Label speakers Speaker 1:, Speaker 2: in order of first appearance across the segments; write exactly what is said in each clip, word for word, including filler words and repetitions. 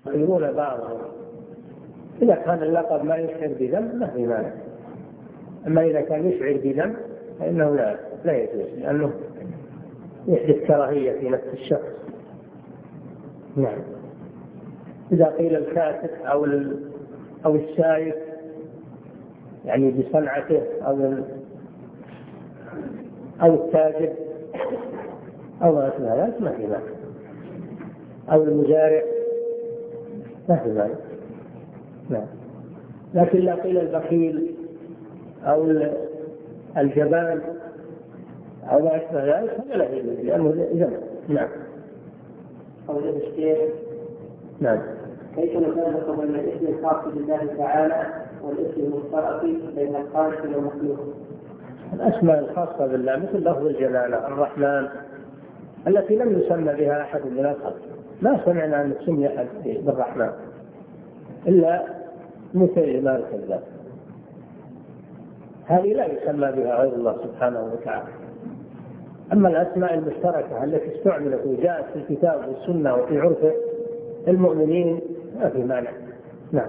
Speaker 1: يقولون بعضهم إذا كان اللقب ما يشعر بذنب ما في مانع، أما إذا كان يشعر بذنب فإنه لا لا يجوز، لأنه يحدث كراهية في نفس الشخص. نعم. إذا قيل الكاتب أو أو الشايف يعني بصنعته أو أو التاجر أو ما أشبه ذلك ما في مانع، أو المزارع ما في مانع. نعم. لكن لا قيل البخيل أو الجبان أو ما أشبه ذلك هذا لا يجوز لأنه ذنب. نعم.
Speaker 2: قول الشيخ
Speaker 1: نعم.
Speaker 2: كيف نفرق بين الاسم الخاص بالله تعالى والاسم المشترك بين الخالق والمخلوق؟
Speaker 1: الأسماء الخاصة بالله مثل لفظ الجلالة الرحمن التي لم يسمى بها أحد من الخلق، ما سمعنا أن تسمي أحد بالرحمن إلا مسيلمة الكذاب، هذه لا يسمى بها غير الله سبحانه وتعالى. أما الأسماء المشتركة التي استعملت وجاءت في الكتاب والسنة وفي عرف المؤمنين ما في مانع. نعم.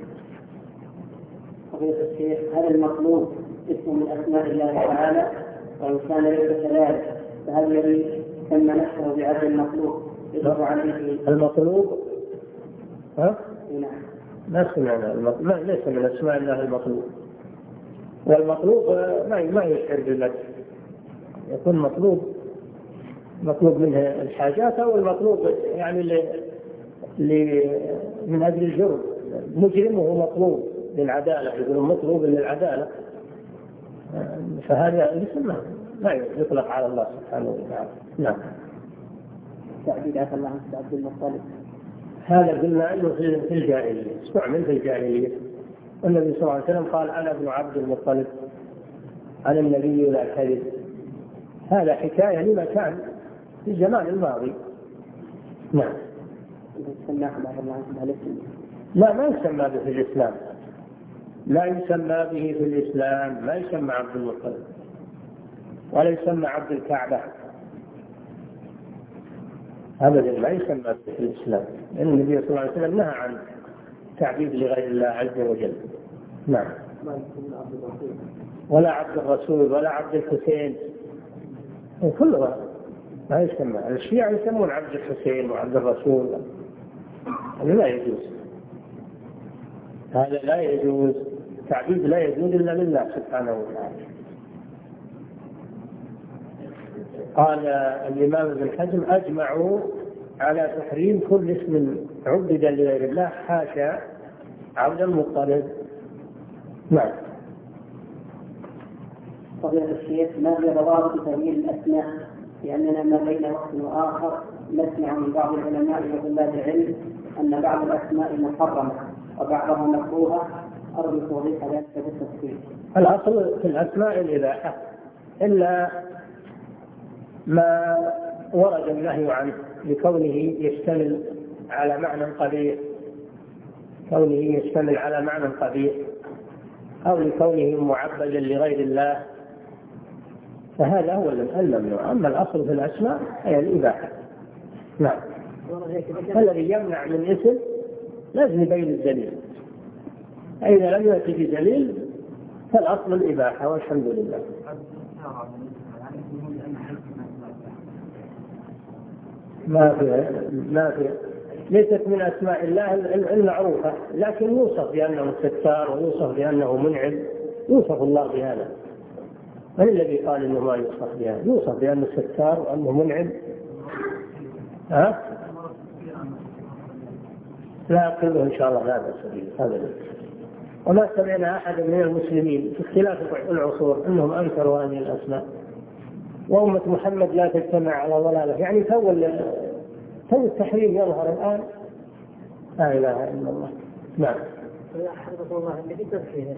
Speaker 2: فضيلة الشيخ هل المطلوب اسم من أسماء الله تعالى؟ وإن كان ليس كذلك فهل الذي سمى نفسه بعبد المخلوق يجب عليه؟
Speaker 1: المطلوب ها؟
Speaker 2: نعم.
Speaker 1: ما سمعنا المطلوب، ليس من أسماء الله المطلوب، والمطلوب ما ما يشعر بالمدح، يكون مطلوب مطلوب منه الحاجات أو المطلوب يعني اللي من أجل الجرم، مجرمه مطلوب للعدالة، يقولون مطلوب للعدالة، فهذا الاسم لا يطلق على الله سبحانه وتعالى. نعم.
Speaker 2: تعبير عفى الله عنك عبد المطلب
Speaker 1: هذا قلنا انه في الجاهليه، استعمل في الجاهليه، والنبي صلى الله عليه وسلم قال انا ابن عبد المطلب انا النبي لا كذب، هذا حكايه لما كان في الزمان الماضي. نعم. لا ما يسمى به في الاسلام، لا يسمى به في الاسلام، ما يسمى عبد المطلب ولا يسمى عبد الكعبه أبدا، ما يسمى في الإسلام، لأن النبي صلى الله عليه وسلم نهى عن تعبيد لغير الله عز وجل. نعم. ولا عبد الرسول ولا عبد الحسين، كلها ما يسمى. الشيعة يسمون عبد الحسين وعبد الرسول، هذا لا يجوز، هذا لا يجوز، تعبيد لا يجوز إلا لله سبحانه وتعالى. قال الإمام ابن حزم أجمعوا على تحريم كل اسم عبد لغير الله حاشا عبد المطلب. نعم.
Speaker 2: فضيلة الشيخ ما هي ضوابط تغيير الأسماء؟ لأننا ما بين وقت وآخر نسمع من بعض العلماء وطلاب العلم أن بعض الأسماء محرمة وبعضها مكروهة، أرجو توضيح ذلك بالتفصيل.
Speaker 1: الأصل في الأسماء الإباحة إلا ما ورد النهي عنه لكونه يشتمل على معنى قبيح، كونه يشتمل على معنى قبيح أو لكونه معبدا لغير الله، فهذا هو الممنوع. أما الأصل في الأسماء هي الإباحة. نعم. الذي يمنع من اسم لازم يبين الدليل، إذا لم يأتي بدليل فالأصل الإباحة والحمد لله. ما في ما في ليست من أسماء الله المعروفة، لكن يوصف بأنه ستار ويوصف بأنه منعم، يوصف الله بهذا. من الذي قال إنه ما يوصف بهذا؟ يوصف بأنه ستار وأنه منعم. ها؟ لا أقوله إن شاء الله لا بأس به أبدا. وما سمعنا أحد من المسلمين في اختلاف العصور أنهم أنكروا هذه الأسماء، وأمة محمد لا تجتمع على ضلالة، يعني تو تو التحريم يظهر الآن. لا إله إلا الله. نعم.
Speaker 2: حفظكم الله اللي في تزكية.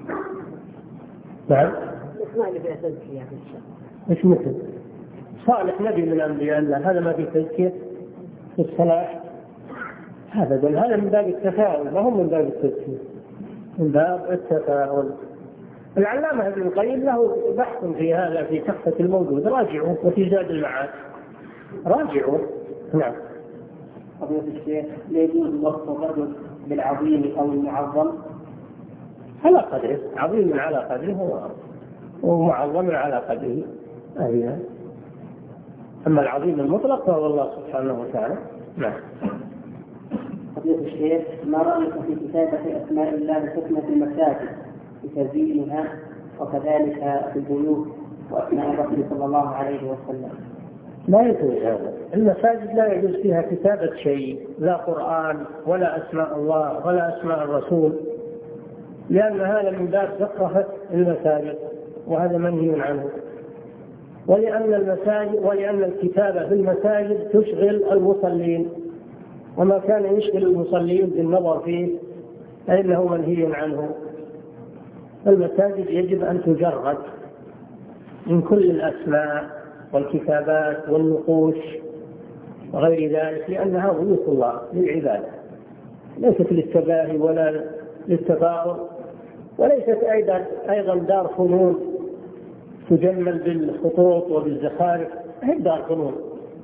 Speaker 1: نعم.
Speaker 2: الأسماء اللي فيها تزكية في الشرع.
Speaker 1: إيش مثل؟ صالح نبي من أنبياء الله، هذا ما في تزكية في الصلاح، هذا بل هذا من باب التفاؤل، ما هم من باب التزكية، من باب التفاؤل. العلامة ابن القيم له بحث في هذا في تحفة الموجود، راجعوا وفي زاد المعاد راجعوا. نعم.
Speaker 2: فضيلة الشيخ لا يجوز وصف الرجل بالعظيم أو المعظم؟
Speaker 1: على قدره، عظيم على قدره ومعظم على قدره. أهلا. أما العظيم المطلق فهو الله سبحانه وتعالى. نعم.
Speaker 2: فضيلة الشيخ ما رأيك في كتابة أسماء الله الحسنى في المساجد بتزيينها وكذلك في البيوت وأسماء الرسول صلى الله عليه وسلم؟
Speaker 1: لا يجوز هذا. المساجد لا يجوز فيها كتابة شيء، لا قرآن ولا أسماء الله ولا أسماء الرسول، لأن هذا من باب زخرفة المساجد وهذا منهي عنه. ولأن المساجد ولأن الكتابة في المساجد تشغل المصلين، وما كان يشغل المصلين بالنظر فيه فإنه منهي عنه. المساجد يجب أن تجرد من كل الأسماء والكتابات والنقوش وغير ذلك، لأنها بيوت الله للعبادة، ليست للتباهي ولا للتفاخر، وليست أيضا أيضا دار فنون تجمل بالخطوط وبالزخارف، هي دار فنون.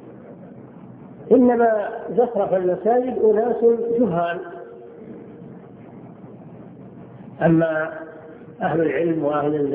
Speaker 1: إنما زخرف المساجد أناس جهال. أما أهل العلم وأهل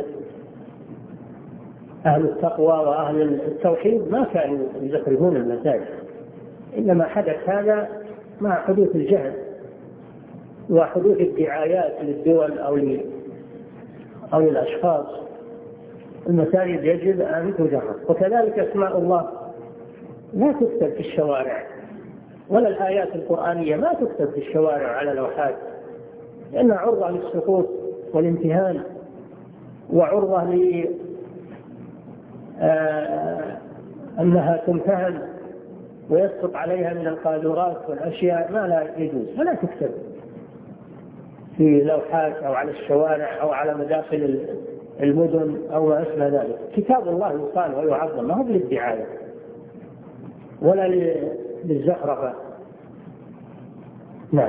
Speaker 1: أهل التقوى وأهل التوحيد ما كانوا يزخرفون المساجد، إنما حدث هذا مع حدوث الجهل وحدوث الدعايات للدول أو أو للأشخاص. المساجد يجب أن تجرد. وكذلك أسماء الله لا تكتب في الشوارع، ولا الآيات القرآنية ما تكتب في الشوارع على لوحات، لأنها عرضة للسقوط والامتهان، وعرضة ل آه أنها تمتهن ويسقط عليها من القاذورات والأشياء ما لا يجوز، فلا تكتب في لوحات أو على الشوارع أو على مداخل المدن أو ما أشبه ذلك. كتاب الله يقال ويعظم، ما هو للدعاية ولا للزخرفة. نعم.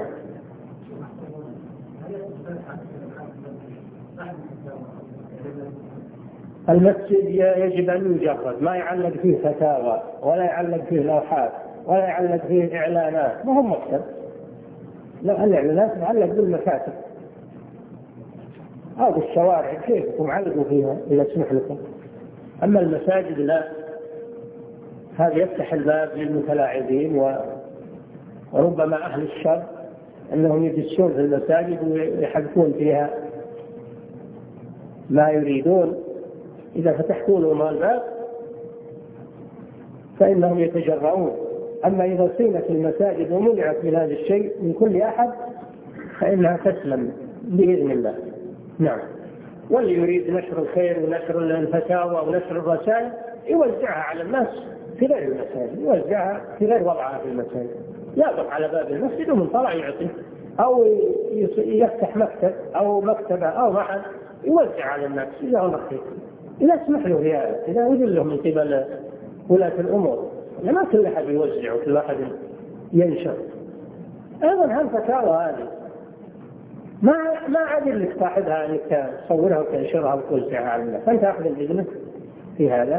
Speaker 1: المسجد يجب أن يجرد، ما يعلق فيه فتاوى ولا يعلق فيه لوحات ولا يعلق فيه إعلانات، ما هم مكتب. لا، الإعلانات تعلق بالمكاتب أو بالشوارع كيفكم علقوا فيها إذا سمح لكم. أما المساجد لا، هذا يفتح الباب للمتلاعبين وربما أهل الشر أنهم يدسون في المساجد ويحدثون فيها ما يريدون. إذا فتحتوا لهم الباب فإنهم يتجرؤون. أما إذا صينت المساجد ومنعت من هذا الشيء من كل أحد فإنها تسلم بإذن الله. نعم. واللي يريد نشر الخير ونشر الفتاوى ونشر الرسائل يوزعها على الناس في غير المساجد، يوزعها في غير وضعها في المساجد، يقف على باب المسجد ومن طلع يعطي، أو يفتح مكتب أو مكتبة أو معهد يوزع على الناس إذا هو مخيط، إذا سمح له في هذا، إذا أذن له من قبل ولاة الأمور. ما كل أحد يوزع وكل أحد ينشر. أيضا هالفتاوى هذه ما ما عدل لك صاحبها أنك تصورها وتنشرها وتوزعها على الناس، أنت أخذ الإذن في هذا،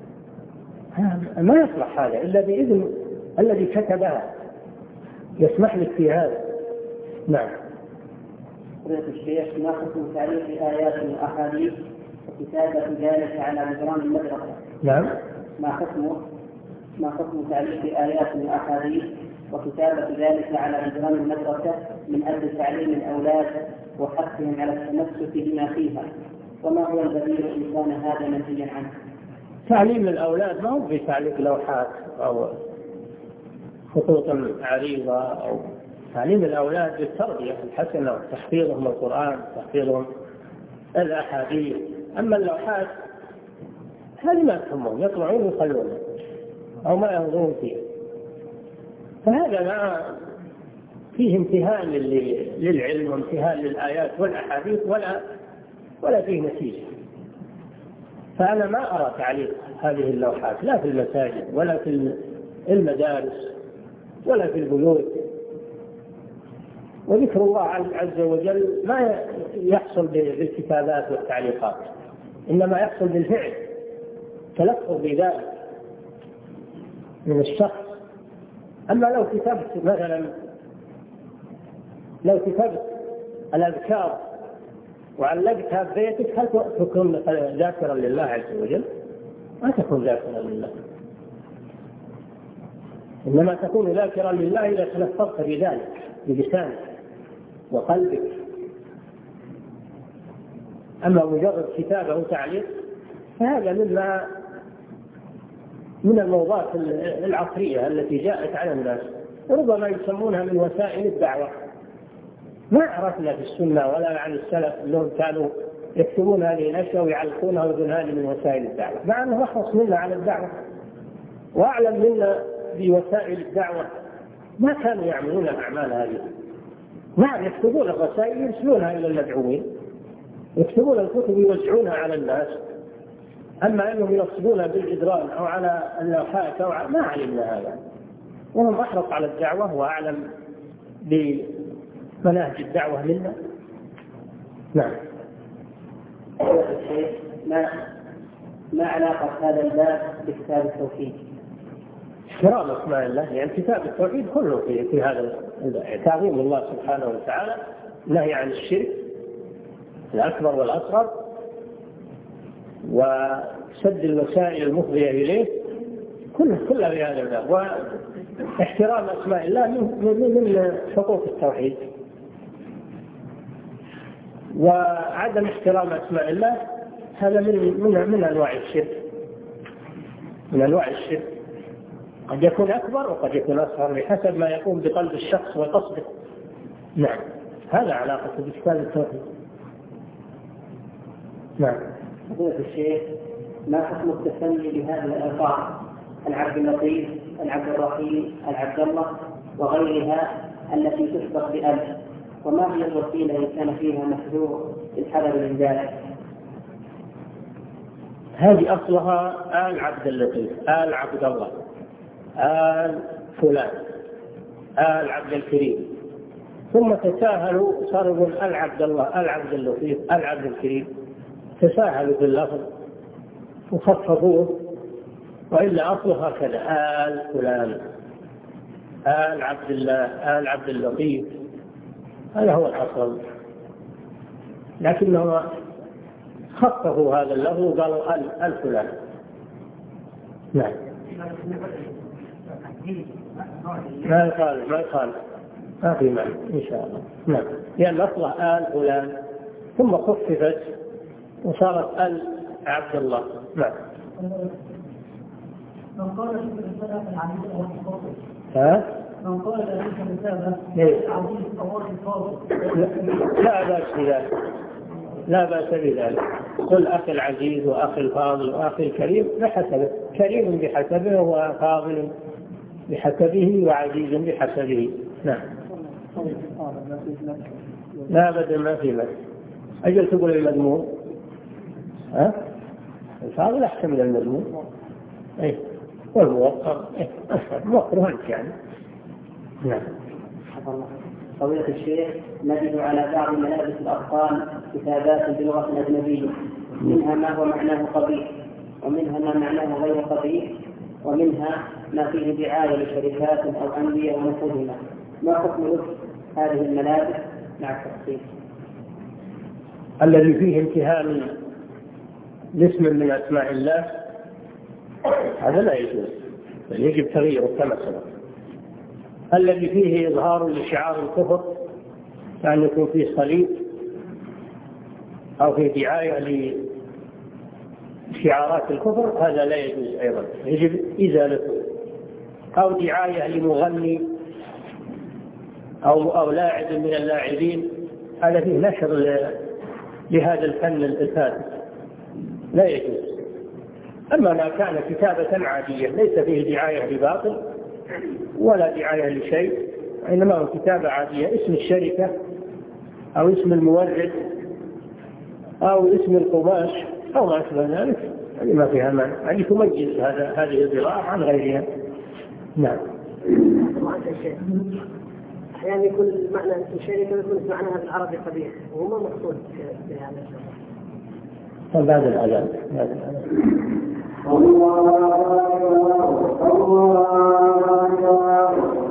Speaker 1: ما يصلح هذا إلا بإذن الذي كتبها، يسمح لك في هذا. نعم.
Speaker 2: فضيلة الشيخ ما حكم تعليق آيات وأحاديث وكتابة ذلك على جدران المدرسة؟
Speaker 1: نعم.
Speaker 2: ما حكمه؟ ما حكم تعليق آيات وأحاديث وكتابة ذلك على جدران المدرسة من أجل تعليم الأولاد وحثهم على التمسك بما فيها؟ وما هو البديل إن كان هذا منهيا عنه؟
Speaker 1: تعليم الأولاد ما هو بتعليق لوحات أو خطوط عريضة، أو تعليم الأولاد بالتربية الحسنة وتحفيظهم القرآن وتحفيظهم الأحاديث. أما اللوحات هذه ما تهمهم، يطلعون ويخلون أو ما ينظرون فيه، فهذا ما فيه امتهان للعلم وامتهان للآيات والأحاديث ولا ولا فيه نتيجة. فأنا ما أرى تعليق هذه اللوحات لا في المساجد ولا في المدارس ولا في البيوت. وذكر الله عز وجل ما يحصل بالكتابات والتعليقات، إنما يحصل بالفعل، تلفظ بذلك من الشخص أما لو كتبت مثلا لو كتبت الأذكار وعلقتها ببيتك هل تكون ذاكرا لله عز وجل؟ ما تكون ذاكرا لله، إنما تكون ذاكرا لله إذا تلفظت بذلك بلسانك وقلبك. أما مجرد كتابة وتعليق فهذا مما من الموضوعات العصرية التي جاءت على الناس، وربما يسمونها من وسائل الدعوة. ما عرفنا في السنة ولا عن السلف أنهم كانوا يكتبون هذه الأشياء ويعلقونها ويقولون هذه من وسائل الدعوة، مع أنه أحرص منا على الدعوة وأعلم منا بوسائل الدعوة. ما كانوا يعملون الأعمال هذه. نعم يكتبون الرسائل يرسلونها إلى المدعوين، يكتبون الكتب يوزعونها على الناس، أما أنهم ينصبونها بالجدران أو على اللوحات أو على ما علمنا هذا. وهم أحرص على الدعوة وأعلم بمناهج الدعوة منا. نعم.
Speaker 2: ما ما علاقة هذا الباب بكتاب التوحيد؟
Speaker 1: احترام اسماء الله، يعني كتاب التوحيد كله في, في هذا تعظيم الله سبحانه وتعالى، نهي عن الشرك الأكبر والأصغر، وسد الوسائل المفضية إليه، كله كله في هذا الباب. واحترام اسماء الله من من حقوق التوحيد، وعدم احترام اسماء الله هذا من من من انواع الشرك، من انواع الشرك. قد يكون اكبر وقد يكون اصغر بحسب ما يقوم بقلب الشخص وقصده. نعم، هذا علاقة بكتاب التوحيد. نعم.
Speaker 2: فضيلة الشيخ، ما حكم التسمي بهذه الألفاظ العبد اللطيف، العبد الرحيم، العبد الله وغيرها التي تسبق بألف؟ وما هي الوسيلة إن كان فيها محذور الحذر من ذلك؟
Speaker 1: هذه أصلها آل عبد اللطيف، آل عبد الله، آل فلان، آل عبد الكريم، ثم تساهلوا صاروا يقول آل عبد الله، آل عبد اللطيف، آل عبد الكريم، تساهلوا باللفظ وخفضوه، وإلا أصلها كذا آل فلان، آل عبد الله، آل عبد اللطيف، هذا هو الأصل. لكنهم خففوا هذا اللفظ وقالوا آل آل فلان. نعم. ما يقال ما يقال ما في معنى إن شاء الله. نعم، لأن أصلها آل فلان ثم خففت وصارت آل عبد الله. نعم.
Speaker 3: من قال في الرسالة العزيز أو الفاضل.
Speaker 1: ها؟
Speaker 3: من قال في الرسالة العزيز أو الفاضل.
Speaker 1: لا بأس بذلك، لا بأس بذلك. قل أخي العزيز وأخي الفاضل وأخي الكريم بحسبه، كريم بحسبه وفاضل بحسبه وعزيز بحسبه. نعم. لا أبدا ما في بأس. أجل تقول المذموم، ها؟ الفاضل أحسن من المذموم. أي والموقر إيه موقره أنت يعني. نعم.
Speaker 2: فضيلة الشيخ، نجد على بعض ملابس الأطفال كتابات بلغة أجنبية، منها ما هو معناه قبيح، ومنها ما معناه غير قبيح، ومنها ما فيه دعاية لشركات أو أندية ونحوهما. ما حكم لبس هذه الملابس مع التفصيل؟
Speaker 1: الذي فيه امتهان لاسم من أسماء الله هذا لا يجوز، بل يجب تغييره كما سبق. الذي فيه إظهار لشعار الكفر كأن يكون فيه صليب أو فيه دعاية لشعارات الكفر هذا لا يجوز أيضا، يجب إزالته. أو دعاية لمغني أو أو لاعب من اللاعبين هذا فيه نشر لهذا الفن الفاسد لا يجوز. أما ما كان كتابة عادية ليس فيه دعاية لباطل ولا دعاية لشيء، إنما هو كتابة عادية، اسم الشركة أو اسم المورد أو اسم القماش أو ما أشبه ذلك، هذه ما فيها مانع، هذه تميز هذا هذه الزراعة عن غيرها. نعم.
Speaker 3: أحيانا يكون معنى الشركة يكون معناها بالعربي قبيح وما مقصود بهذا.
Speaker 1: بعد الأذان بعد الأذان.
Speaker 4: الله الله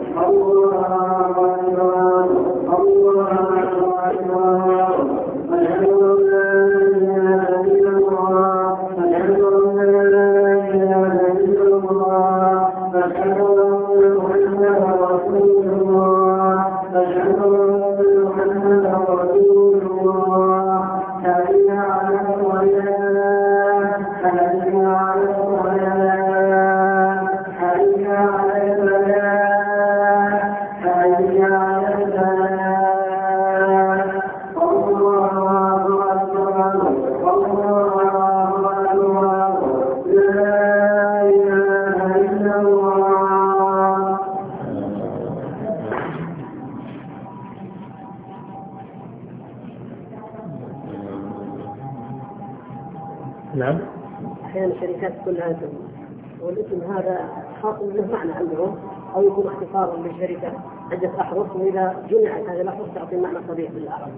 Speaker 1: نعم.
Speaker 3: أحيانا الشركات كلها والاسم هذا خاص له معنى عندهم، أو يكون اختصارا للشركة عدة أحرف، وإذا جمعت هذه الأحرف تعطي معنى صريح بالعربي.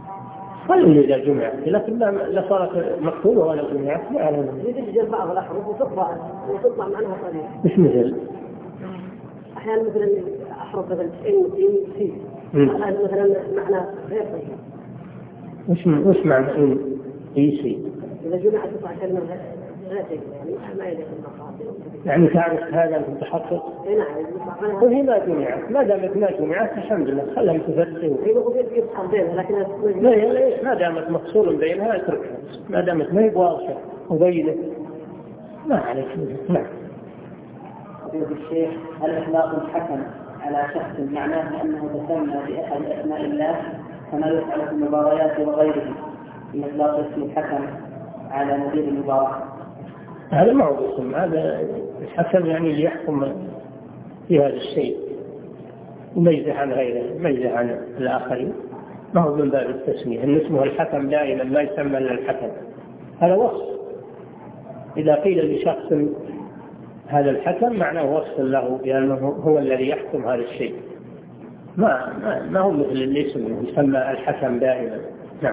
Speaker 1: قل إذا جمعت، لكن لا صارت مكتوبة ولا جمعت لا أعلم.
Speaker 3: يتسجل بعض الأحرف وتطبع وتطبع معناها صريح.
Speaker 1: مش مثل
Speaker 3: أحيانا مثلا أحرف مثلا إن إن سي هذا مثلا معنى غير صحيح.
Speaker 1: وش وش معنى إن إي سي؟
Speaker 3: إذا جمعت تطلع كلمة لا شيء يعني ما يدري المقاصد.
Speaker 1: يعني تعرف هذا المتحقق؟
Speaker 3: إيه نعم.
Speaker 1: وهي ما جمعت، ما دامت ما جمعت الحمد لله خلها متفرقة.
Speaker 3: هي ممكن يصحر بينها لكن
Speaker 1: لا ما دامت مفصول بينها اتركها، ما دامت ما هي واضحة مبينة ما عليك. نعم.
Speaker 2: فضيلة الشيخ، هل إطلاق الحكم على شخص معناه أنه تسمى بأحد أسماء الله كما يفعل في المباريات وغيره، من إطلاق اسم الحكم على مدير المباراة؟
Speaker 1: هذا ما هو اسم، هذا الحكم يعني اللي يحكم في هذا الشيء يميزه عن غيره، يميزه عن الآخرين، ما هو من باب التسمية. إن اسمه الحكم دائما ما يسمى إلا الحكم، هذا وصف. إذا قيل لشخص هذا الحكم معناه وصف له بأنه هو الذي يحكم هذا الشيء، ما ما, ما هو مثل الاسم يسمى الحكم دائما. نعم.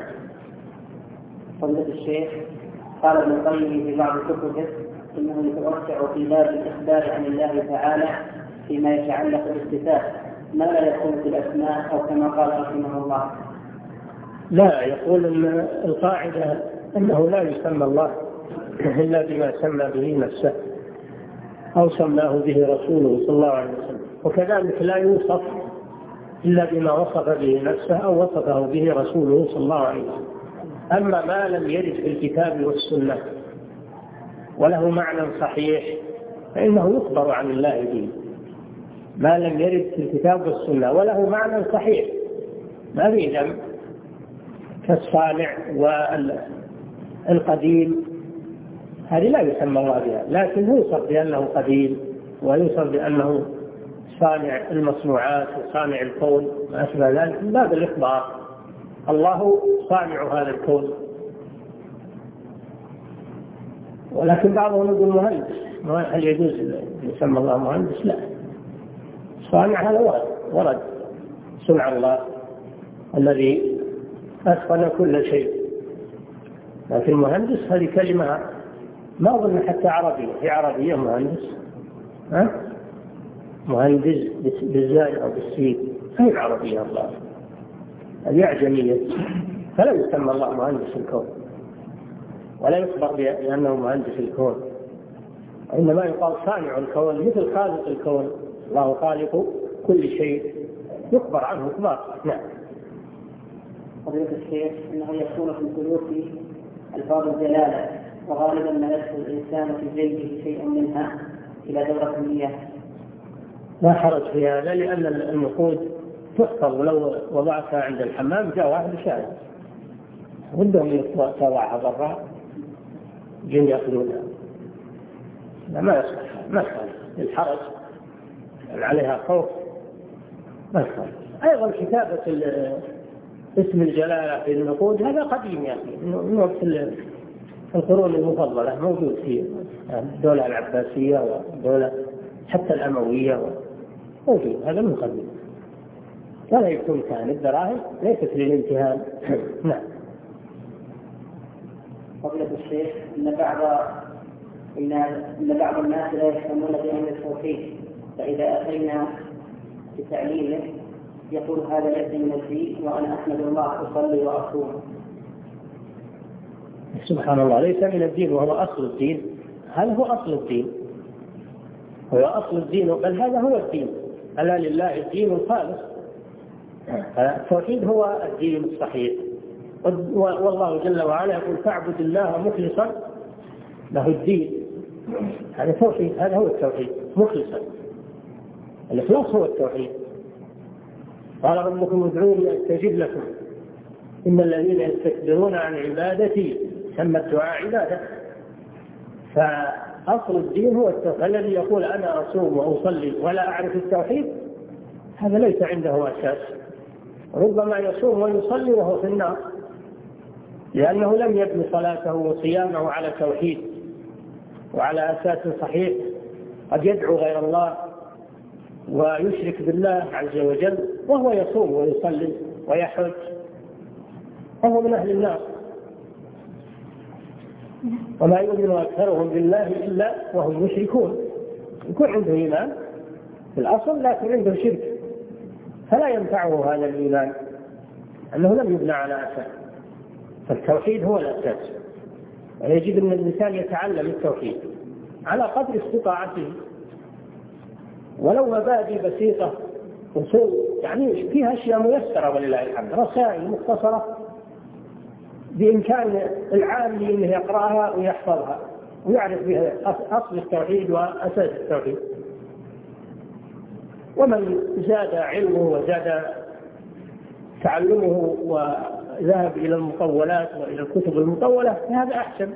Speaker 2: فضيلة الشيخ، قال ابن القيم في بعض كتبه إنه يتوسع في باب الإخبار عن الله تعالى فيما يتعلق بالصفات ما لا يكون في الأسماء، أو كما قال رحمه الله.
Speaker 1: لا، يقول إن القاعدة أنه لا يسمى الله إلا بما سمى به نفسه أو سماه به رسوله صلى الله عليه وسلم، وكذلك لا يوصف إلا بما وصف به نفسه أو وصفه به رسوله صلى الله عليه وسلم. أما ما لم يرد في الكتاب والسنة وله معنى صحيح فإنه يخبر عن الله به. ما لم يرد في الكتاب والسنة وله معنى صحيح ما في ذنب، كالصانع والقديم، هذه لا يسمى الله بها، لكن يوصف بأنه قديم ويوصف بأنه صانع المصنوعات وصانع الكون ما أشبه ذلك من باب الإخبار. الله صانع هذا الكون. ولكن بعضهم يقول مهندس، هل يجوز يسمى الله مهندس؟ لا، صانع هذا ورد ورد صنع الله الذي أتقن كل شيء، لكن مهندس هذه كلمة ما أظن حتى عربية، هي عربية مهندس، ها؟ مهندس بالزاي أو بالسين، هي العربية الله، هذه أعجمية، فلا يسمى الله مهندس الكون ولا يخبر بأنه مهندس الكون، إنما يقال صانع الكون مثل خالق الكون، الله خالق كل شيء يخبر عنه إخبار. نعم.
Speaker 2: فضيلة الشيخ، إنه يكون في البيوت ألفاظ الجلالة، وغالبا ما يدخل الإنسان في جيبه شيء منها إلى دورة المياه.
Speaker 1: لا حرج في هذا، لأن النقود تحفظ، ولو وضعتها عند الحمام جاء واحد شاهد ودهم يطلعها برا جن يأخذونها، ما يصلح، ما يصلح الحرج عليها خوف، ما يصلح. أيضا كتابة اسم الجلالة في النقود هذا قديم يا أخي، من وقت القرون المفضلة، موجود في الدولة العباسية والدولة حتى الأموية موجود، هذا من قديم، ولا يكون كان الدراهم ليست للامتهان. نعم.
Speaker 2: فضيلة الشيخ، إن بعض إن بعض الناس لا يهتمون بأمر التوحيد، فإذا أتينا بتعليمه يقول هذا يأتي من الدين وأنا أحمد الله أصلي وأصوم.
Speaker 1: سبحان الله، ليس من الدين وهو أصل الدين. هذا هو أصل الدين، هو أصل الدين، بل هذا هو الدين. ألا لله الدين الخالص. التوحيد هو الدين الصحيح، والله جل وعلا يقول فاعبد الله مخلصا له الدين. هذا توحيد، هذا هو التوحيد مخلصا. الإخلاص هو التوحيد. قال ربكم ادعوني أستجب لكم إن الذين يستكبرون عن عبادتي سمى الدعاء عبادة. فأصل الدين هو التوحيد. الذي يقول أنا أصوم وأصلي ولا أعرف التوحيد هذا ليس عنده أساس. ربما يصوم ويصلي وهو في النار لأنه لم يبني صلاته وصيامه على توحيد وعلى أساس صحيح. قد يدعو غير الله ويشرك بالله عز وجل وهو يصوم ويصلي ويحج، وهو من أهل النار. وما يؤمن أكثرهم بالله إلا وهم مشركون. يكون عنده إيمان في الأصل لكن عنده شرك، فلا ينفعه هذا الإيمان أنه لم يبنى على أساس. فالتوحيد هو الأساس، ويجب أن الإنسان يتعلم التوحيد على قدر استطاعته، ولو مبادئ بسيطة وصول، يعني فيها أشياء ميسرة ولله الحمد، رسائل مختصرة بإمكان العامل أنه يقرأها ويحفظها ويعرف بها أصل التوحيد وأساس التوحيد. ومن زاد علمه وزاد تعلمه وذهب إلى المطولات وإلى الكتب المطولة فهذا أحسن.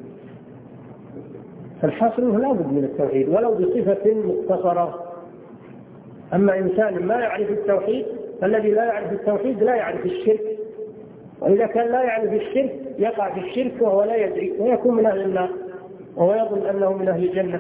Speaker 1: فالحاصل أنه لا بد من التوحيد ولو بصفة مختصرة. أما إنسان ما يعرف التوحيد فالذي لا يعرف التوحيد لا يعرف الشرك، وإذا كان لا يعرف الشرك يقع في الشرك وهو لا يدري ويكون من أهل النار وهو يظن أنه من أهل الجنة.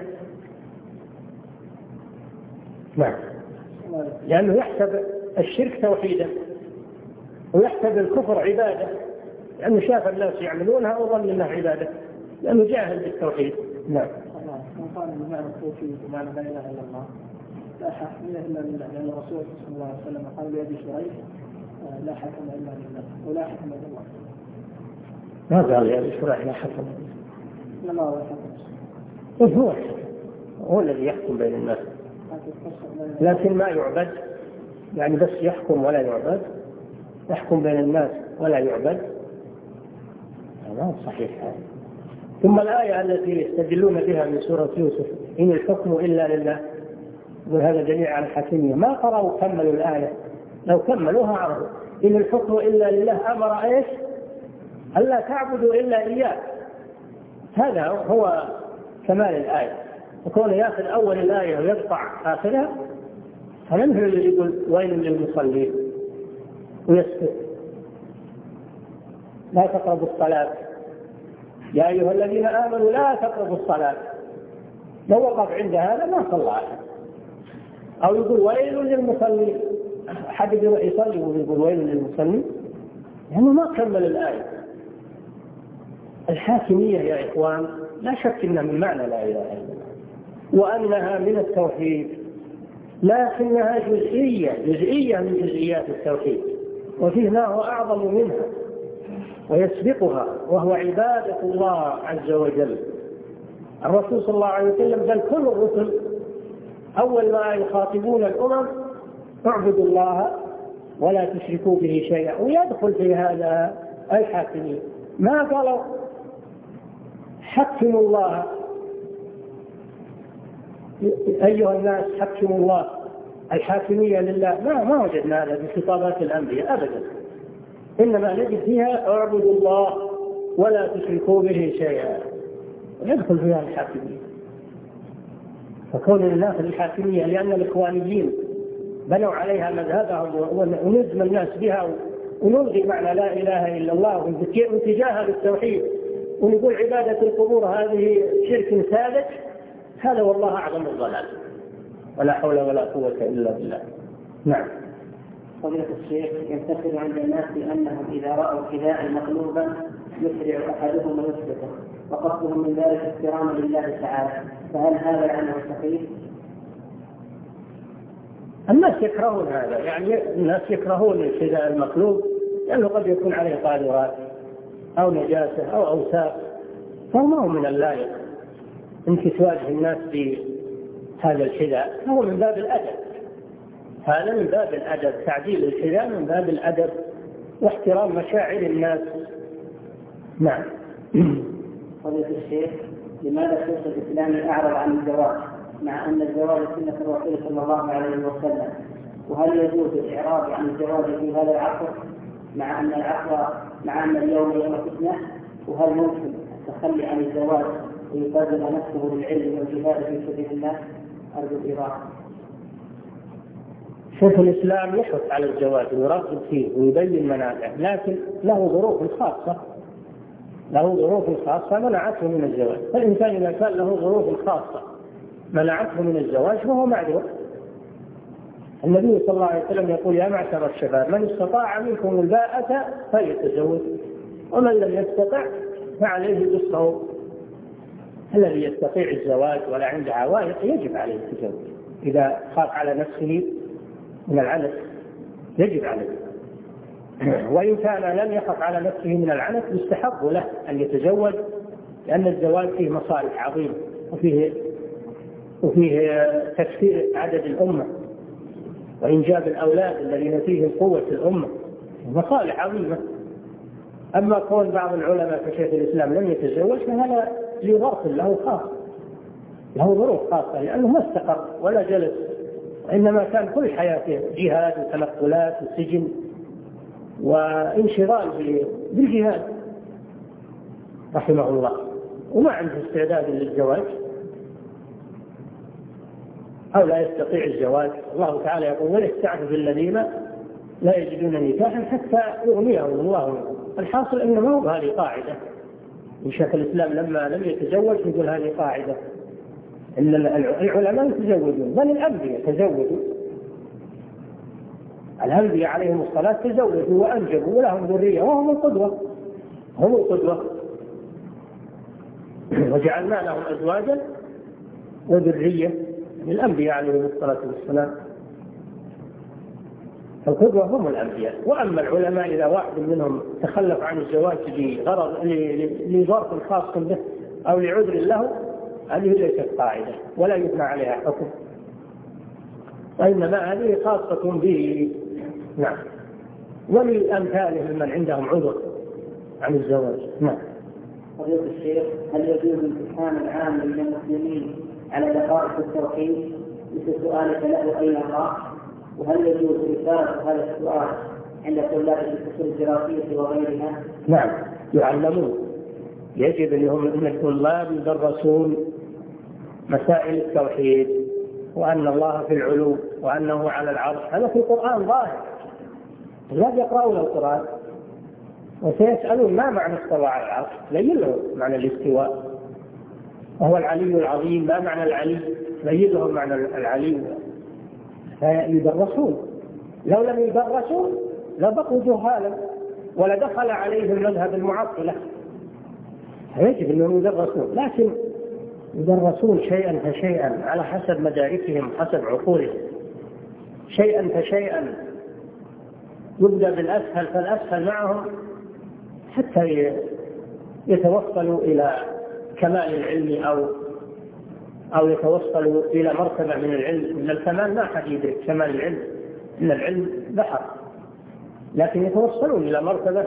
Speaker 1: نعم، لأنه يحسب الشرك توحيدا ويحسب الكفر عبادة، لأنه شاف الناس يعملونها وظن أنها عبادة لأنه جاهل بالتوحيد. نعم.
Speaker 3: من قال بمعنى التوحيد بمعنى لا إله إلا الله لا حكم إلا لله، لأن الرسول صلى الله عليه وسلم قال بأبي شريح لا حكم إلا لله ولا حكم إلا الله.
Speaker 1: ما قال يا أبي شريح لا حكم
Speaker 3: إنما هو الحكم،
Speaker 1: هو هو الذي يحكم بين الناس، لكن ما يعبد، يعني بس يحكم ولا يعبد، يحكم بين الناس ولا يعبد، هذا صحيح. هذا ثم الآية التي يستدلون بها من سورة يوسف إن الحكم إلا لله، وهذا دليل على الحكمية. ما قرأوا كملوا الآية، لو كملوها عرفوا إن الحكم إلا لله. أمر إيش؟ ألا تعبدوا إلا إياه. هذا هو كمال الآية. وكون يأخذ أول الآية ويقطع آخرها هذا مثل اللي يقول ويل للمصلين ويسكت. لا تقربوا الصلاة يا أيها الذين آمنوا لا تقربوا الصلاة. لو وقف عند هذا ما صلى أحد. أو يقول ويل للمصلين، حد يصلي ويقول ويل للمصلين يعني ما كمل الآية. الحاكمية يا إخوان لا شك إنها من معنى لا إله إلا الله وأنها من التوحيد، لكنها جزئية جزئية من جزئيات التوحيد، وفيه ما هو أعظم منها ويسبقها وهو عبادة الله عز وجل. الرسول صلى الله عليه وسلم بل كل الرسل أول ما يخاطبون الأمم اعبدوا الله ولا تشركوا به شيئا، ويدخل في هذا الحاكمين. ما قالوا حكموا الله أيها الناس حكموا الله، الحاكمية لله، ما ما وجدنا هذا في خطابات الأنبياء أبدا، إنما نجد فيها اعبدوا الله ولا تشركوا به شيئا، يدخل فيها الحاكمية. فكون الناس الحاكمية لأن الإخوانيين بنوا عليها مذهبهم ونزم الناس بها ونلغي معنى لا إله إلا الله وانتجاهها للتوحيد ونقول عبادة القبور هذه شرك ساذج، هذا والله أعظم الضلال، ولا حول ولا قوة إلا بالله. نعم.
Speaker 2: فضيلة الشيخ ينتشر عند الناس أنهم إذا رأوا خداعا مقلوبا يسرع أحدهم ويثبته، وقصدهم من ذلك احتراما لله تعالى، فهل هذا العمل صحيح؟
Speaker 1: الناس يكرهون هذا، يعني الناس يكرهون الحذاء المقلوب لأنه قد يكون عليه قاذورات أو نجاسة أو أوساخ، فما هو من اللائق أنك تواجه الناس بهذا الحذاء، هو من باب الأدب، هذا من باب الأدب، تعديل الحذاء من باب الأدب واحترام مشاعر الناس. نعم.
Speaker 2: فضيلة الشيخ، لماذا شيخ الإسلام أعرض عن الزواج مع أن الزواج سنة الرسول صلى الله عليه وسلم؟ وهل يجوز الإعراض عن الزواج في هذا العصر مع أن العصر مع أن اليوم يوم فتنة؟ وهل ممكن التخلي عن الزواج ويبذل نفسه للعلم والجهاد في سبيل الله؟ أرجو الإيضاح.
Speaker 1: شيخ الإسلام يحث على الزواج ويرغب فيه ويبين منافعه، لكن له ظروف خاصة، له ظروف خاصة منعته من الزواج. فالإنسان إذا كان له ظروف خاصة منعته من الزواج فهو معذور. النبي صلى الله عليه وسلم يقول: يا معشر الشباب من استطاع منكم الباءة فليتزوج ومن لم يستطع فعليه بالصوم. الذي يستطيع الزواج ولا عنده عوائق يجب عليه التزوج، إذا خاف على نفسه من العنف يجب عليه، وإن كان لم يخف على نفسه من العنف يستحق له أن يتزوج، لأن الزواج فيه مصالح عظيمة وفيه وفيه تكثير عدد الأمة وإنجاب الأولاد الذين فيهم قوة الأمة، مصالح عظيمة. أما كون بعض العلماء كشيخ الإسلام لم يتزوج فهذا لظرف له خاص، له ظروف خاصة، لأنه ما استقر ولا جلس، وإنما كان كل حياته جهاد وتنقلات وسجن وانشغال بالجهاد رحمه الله، وما عنده استعداد للزواج أو لا يستطيع الزواج. الله تعالى يقول: وليستعفف الذين لا يجدون نكاحا حتى يغنيهم الله. الحاصل أنه ما هو هذه قاعدة، شيخ الإسلام لما لم يتزوج يقول هذه قاعدة إن العلماء يتزوجون، بل الأنبياء تزوجوا، الأنبياء عليهم الصلاة تزوجوا وأنجبوا ولهم ذرية وهم القدوة، هم القدوة، وجعلنا لهم أزواجا وذرية. الأنبياء عليهم الصلاة والسلام القدوة هم الأنبياء. وأما العلماء إذا واحد منهم تخلف عن الزواج لغرض لظرف خاص به أو لعذر له هذه ليست قاعدة ولا يبنى عليها حكم، وإنما هذه خاصة به. نعم. ولأمثاله ممن عندهم عذر عن الزواج. نعم.
Speaker 2: فضيلة الشيخ، هل يجوز الامتحان العام للمسلمين على دقائق التوحيد مثل سؤالك له أين الله؟ وهل يجوز إثارة هذا السؤال عند طلاب الفصول الدراسية وغيرها؟
Speaker 1: نعم، يعلمون. يجب أن الطلاب يدرسون مسائل التوحيد، وأن الله في العلو وأنه على العرش، هذا في القرآن ظاهر. لا يقرؤون القرآن وسيسألون ما معنى استوى على العرش، بين لهم معنى الاستواء، وهو العلي العظيم، ما معنى العلي، بين لهم معنى العلي، فيدرسون. لو لم يدرسوا لبقوا جهالا ولدخل عليهم مذهب المعطلة. يجب أنهم يدرسون، لكن يدرسون شيئا فشيئا على حسب مداركهم حسب عقولهم، شيئا فشيئا، يبدأ بالأسهل فالأسهل معهم حتى يتوصلوا إلى كمال العلم أو أو يتوصلوا إلى مرتبة من العلم. إن الكمال ما حد يدرك كمال العلم، إن العلم بحر، لكن يتوصلون إلى مرتبة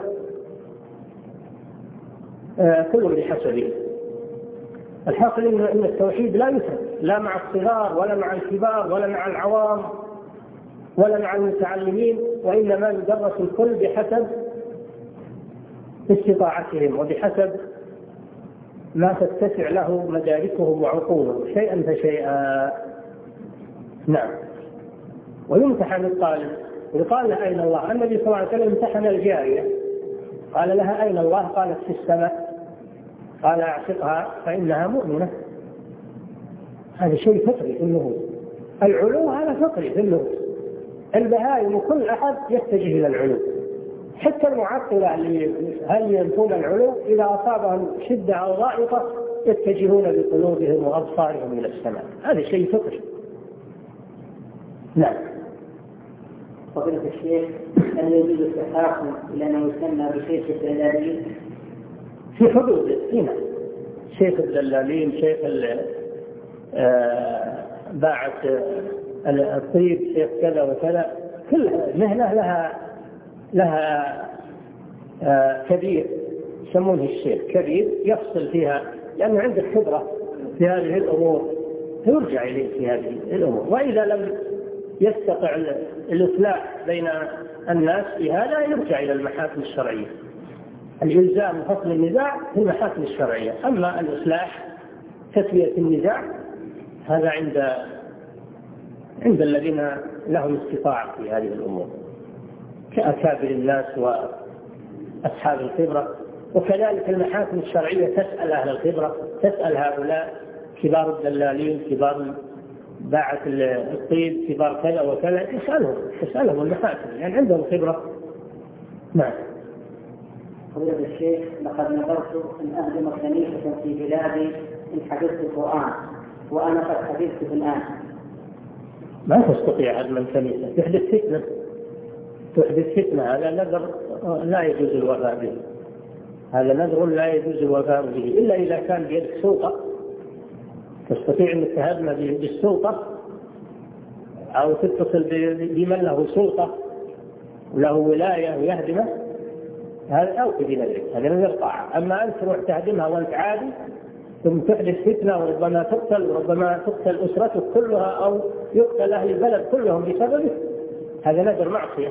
Speaker 1: آه كل بحسبه. الحاصل إن التوحيد لا يترك، لا مع الصغار ولا مع الكبار ولا مع العوام ولا مع المتعلمين، وإنما يدرس الكل بحسب استطاعتهم وبحسب ما تتسع له مداركهم وعقولهم، شيئا فشيئا. نعم. ويمتحن الطالب، يقال له أين الله. النبي صلى الله عليه وسلم امتحن الجارية قال لها أين الله؟ قالت في السماء. قال أعتقها فإنها مؤمنة. هذا شيء فطري في النفوس، العلو هذا فطري في النفوس. البهائم وكل أحد يتجه إلى العلو، حتى المعطلة اللي هل ينفون العلو إذا أصابهم شدة أو ضائقة يتجهون بقلوبهم وأبصارهم إلى السماء. هذا شيء فطري. نعم.
Speaker 2: فضيلة الشيخ، هل يجوز التحاكم إلى ما يسمى بشيخ الدلالين؟
Speaker 1: في حدود هنا شيخ الدلالين، شيخ باعة الطيب، شيخ كذا وكذا، كل مهنة لها لها كبير يسمونه الشيخ كبير يفصل فيها، لأنه عنده خبرة في هذه الأمور يرجع إليه في هذه الأمور. وإذا لم يستطع الإصلاح بين الناس في هذا يرجع إلى المحاكم الشرعية. الإلزام وفصل النزاع في المحاكم الشرعية، أما الإصلاح تسوية النزاع هذا عند عند الذين لهم استطاعة في هذه الأمور كأكابر الناس وأصحاب الخبرة. وكذلك المحاكم الشرعية تسأل أهل الخبرة، تسأل هؤلاء كبار الدلالين، كبار باعة الطيب، كبار كذا وكذا، تسألهم تسألهم المحاكم يعني عندهم خبرة. نعم.
Speaker 2: فضيلة الشيخ، لقد نظرت أن أهدم كنيسة في بلادي إن حفظت القرآن، وأنا قد حفظته الآن.
Speaker 1: ما تستطيع هدم الكنيسة، تحدث فتنة، تحدث فتنة، هذا نذر لا يجوز الوفاء به، هذا نذر لا يجوز الوفاء به إلا إذا كان بيدك سلطة تستطيع أن تهدم بالسلطة، أو تتصل بمن له سلطة وله ولاية ويهدمه، هذا أوفي بنذرك، هذا نذر طاعة. أما أنت تروح تهدمها وأنت عادي ثم تحدث فتنة وربما تقتل وربما تقتل أسرتك كلها أو يقتل أهل البلد كلهم بسببه، هذا نذر معصية،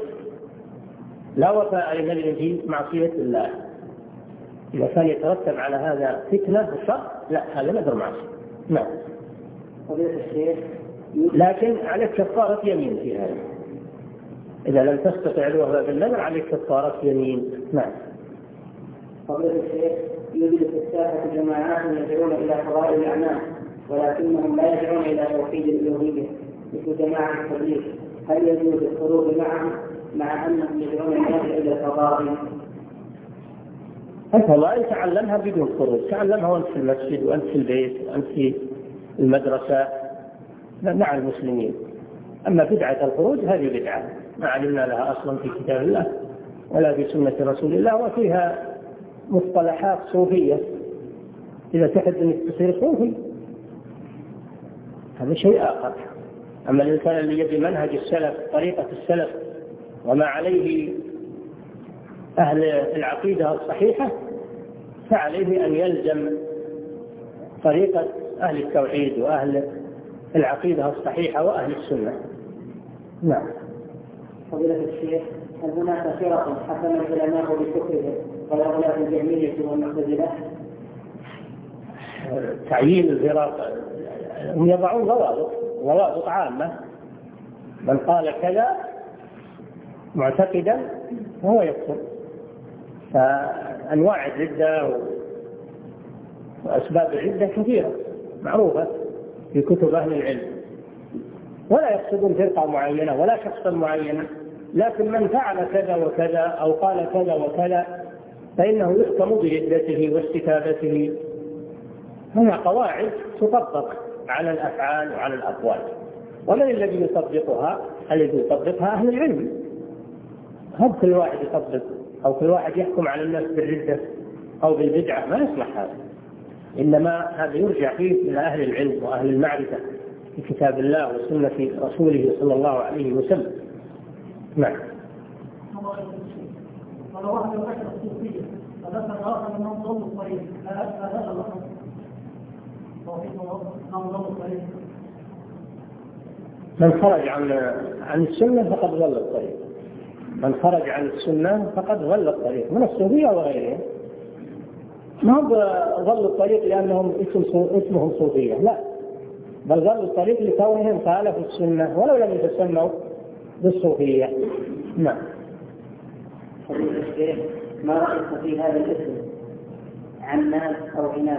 Speaker 1: لا وفاء لنذر في معصية الله. إذا كان يترتب على هذا فتنة وشر، لا، هذا نذر معصية. نعم.
Speaker 2: فضيلة الشيخ،
Speaker 1: لكن عليك كفارة يمين في هذا، إذا لم تستطع الوفاء بالنذر عليك كفارة يمين. نعم.
Speaker 2: فضيلة الشيخ، يوجد في الساحة جماعات يدعون إلى قضاء الأعمال ولكنهم لا يدعون إلى توحيد الألوهية مثل جماعة التبليغ، هل يجوز الخروج معهم مع أنهم يدعون الناس إلى القضاء؟
Speaker 1: أنت لا تعلمها بدون خروج، تعلمها وأنت في المسجد وأنت في البيت وأنت في المدرسة مع المسلمين. أما بدعة الخروج هذه بدعة ما علمنا لها أصلا في كتاب الله ولا في سنة رسول الله، وفيها مصطلحات صوفية، إذا تحب أنك تصير صوفي هذا شيء آخر. أما الإنسان اللي يبي منهج السلف، طريقة السلف وما عليه أهل العقيدة الصحيحة، فعليه أن يلزم طريقة أهل التوحيد وأهل العقيدة الصحيحة وأهل السنة. نعم.
Speaker 2: فضيلة الشيخ، هل هناك فرق حكم العلماء بكفره كالأغلاف الجهمية والمعتزلة؟
Speaker 1: تعيين الفرق هم يضعون ضوابط ضوابط عامة، من قال كذا معتقدا فهو يكفر. فأنواع الردة وأسباب الردة كثيرة معروفة في كتب أهل العلم، ولا يقصدون فرقة معينة ولا شخصا معينا، لكن من فعل كذا وكذا أو قال كذا وكذا فإنه يحكم بردته واستتابته. هنا قواعد تطبق على الأفعال وعلى الأقوال، ومن الذي يطبقها؟ الذي يطبقها أهل العلم. هل كل واحد يطبق أو كل واحد يحكم على الناس بالردة أو بالبدعة؟ ما يصلح هذا، إنما هذا يرجع فيه إلى أهل العلم وأهل المعرفة في كتاب الله وسنة رسوله صلى الله عليه وسلم. نعم. من خرج عن عن السنة فقد ضل الطريق، من خرج عن السنة فقد ضل الطريق من الصوفية وغيرهم. ما هو ضل الطريق لأنهم اسمهم صوفية، لا، بل ضل الطريق لكونهم خالفوا السنة ولو لم يتسموا بالصوفية. نعم.
Speaker 2: ما رأيك في هذا الاسم عناد أو عناد؟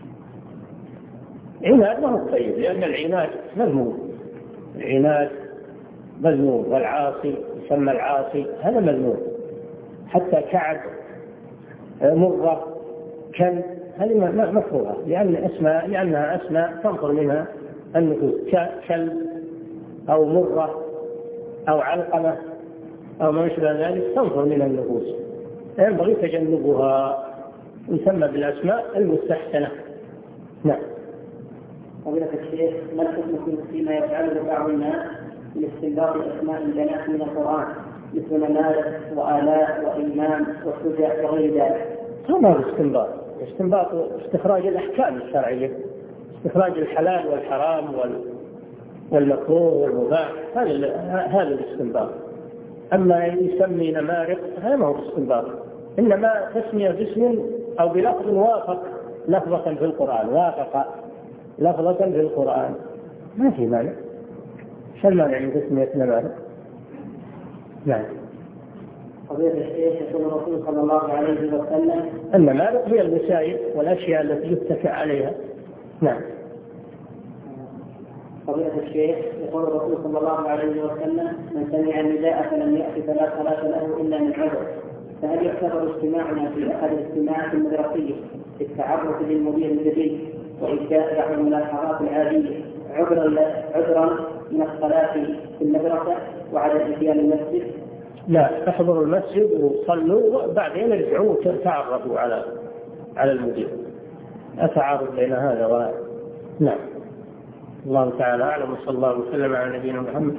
Speaker 1: عناد ما هو طيب، لأن العناد مذموم، العناد مذموم، والعاصي يسمى العاصي هذا مذموم. حتى كعب، مرة، كل، هذه مكروهة لأن اسماء لأنها أسماء تنظر منها النفوس، كل أو مرة أو علقمة، أو ما يشبه ذلك تنفر من النفوس، ينبغي تجنبها، يسمى بالأسماء المستحسنة. نعم.
Speaker 2: فضيلة الشيخ، ما الحكم فيما يفعله بعض الناس من استنباط أسماء البنات من القرآن مثل منارة وآلاء وإمام وشجاع وغير ذلك؟
Speaker 1: هذا هو الاستنباط، استنباط استخراج الأحكام الشرعية، استخراج الحلال والحرام والمكروه والمباح، هذا هذا الاستنباط. أما يسمي نمارق هذا ما هو استنباط، إنما تسمية باسم أو بلفظ وافق لفظة في القرآن، وافق لفظة في القرآن، ما في مانع. شو المانع من تسمية نمارق؟ نعم.
Speaker 2: قضية الشيخ يقول الرسول صلى الله عليه وسلم
Speaker 1: النمارق هي الوسائل والأشياء التي يتكئ عليها. نعم.
Speaker 2: قضية الشيخ يقول الرسول صلى الله عليه وسلم من سمع النداء فلم يأتي فلا صلاة له إلا من عذر، فهل يعتبر اجتماعنا في أحد الاجتماعات المدرسية في التعرف للمدير الجديد وإبداء بعض الملاحظات العادية عذرا عذرا من الصلاة في المدرسة وعدم إتيان المسجد؟
Speaker 1: لا، احضروا المسجد وصلوا وبعدين ارجعوا وتعرفوا على على المدير. أتعارض بين هذا وهذا. نعم. الله تعالى أعلم، وصلى الله وسلم على نبينا محمد.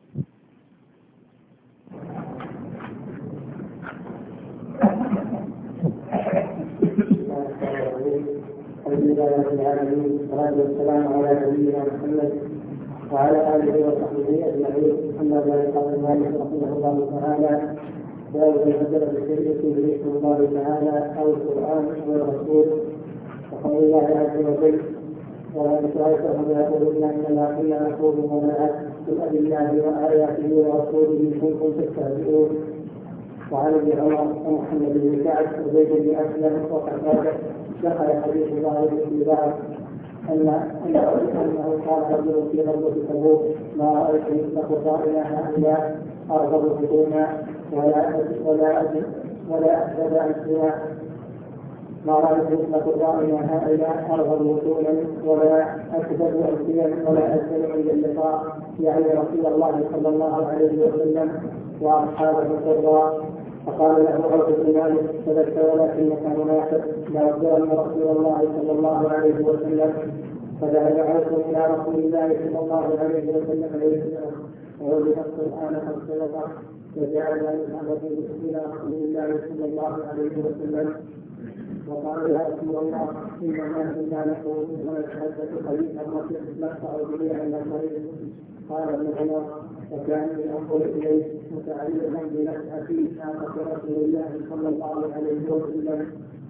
Speaker 2: الحمد لله رب العالمين، والصلاة والسلام على نبينا محمد وعلى آله وصحبه أجمعين. أما بعد، قال المؤلف رحمه الله تعالى: باب الهجرة بالشرك باسم الله تعالى أو القرآن أو الرسول، وقول الله عز وجل: ولا تسألهم يقولون إنما كنا نقول ونلعب قل أب الله وآياته ورسوله كنتم تستهزئون. وعن ابن عمر ومحمد بن كعب وزيد بن أسلم وقتادة دخل حديث ظاهر في بعض أن أنه قال رجل في غزوة تبوك: ما رأيت مثل قضائنا هؤلاء أرغب بطونا ولا ولا ولا أكذب ألسنا ما رأيت مثل قضائنا هؤلاء أرغب بطونا ولا أكذب ألسنا ولا أسلم عند اللقاء، يعني رسول الله صلى الله عليه وسلم وأصحابه القراء. فقال له عوف بن مالك: صدقت ولكنك منافق، لأخبرن رسول الله صلى الله عليه وسلم. فذهب عوف إلى رسول الله صلى الله عليه وسلم يسمعه وولد القرآن قد صدق، وجعل يذهب إلى رسول الله صلى الله عليه وسلم وقال: يا رسول الله، إنما كنا نقول ونتحدث حديثا نقطع به عن الطريق. قال ابن عمر: وكان ينظر إليه متعلقا بنفسه ناقة رسول الله صلى الله عليه وسلم،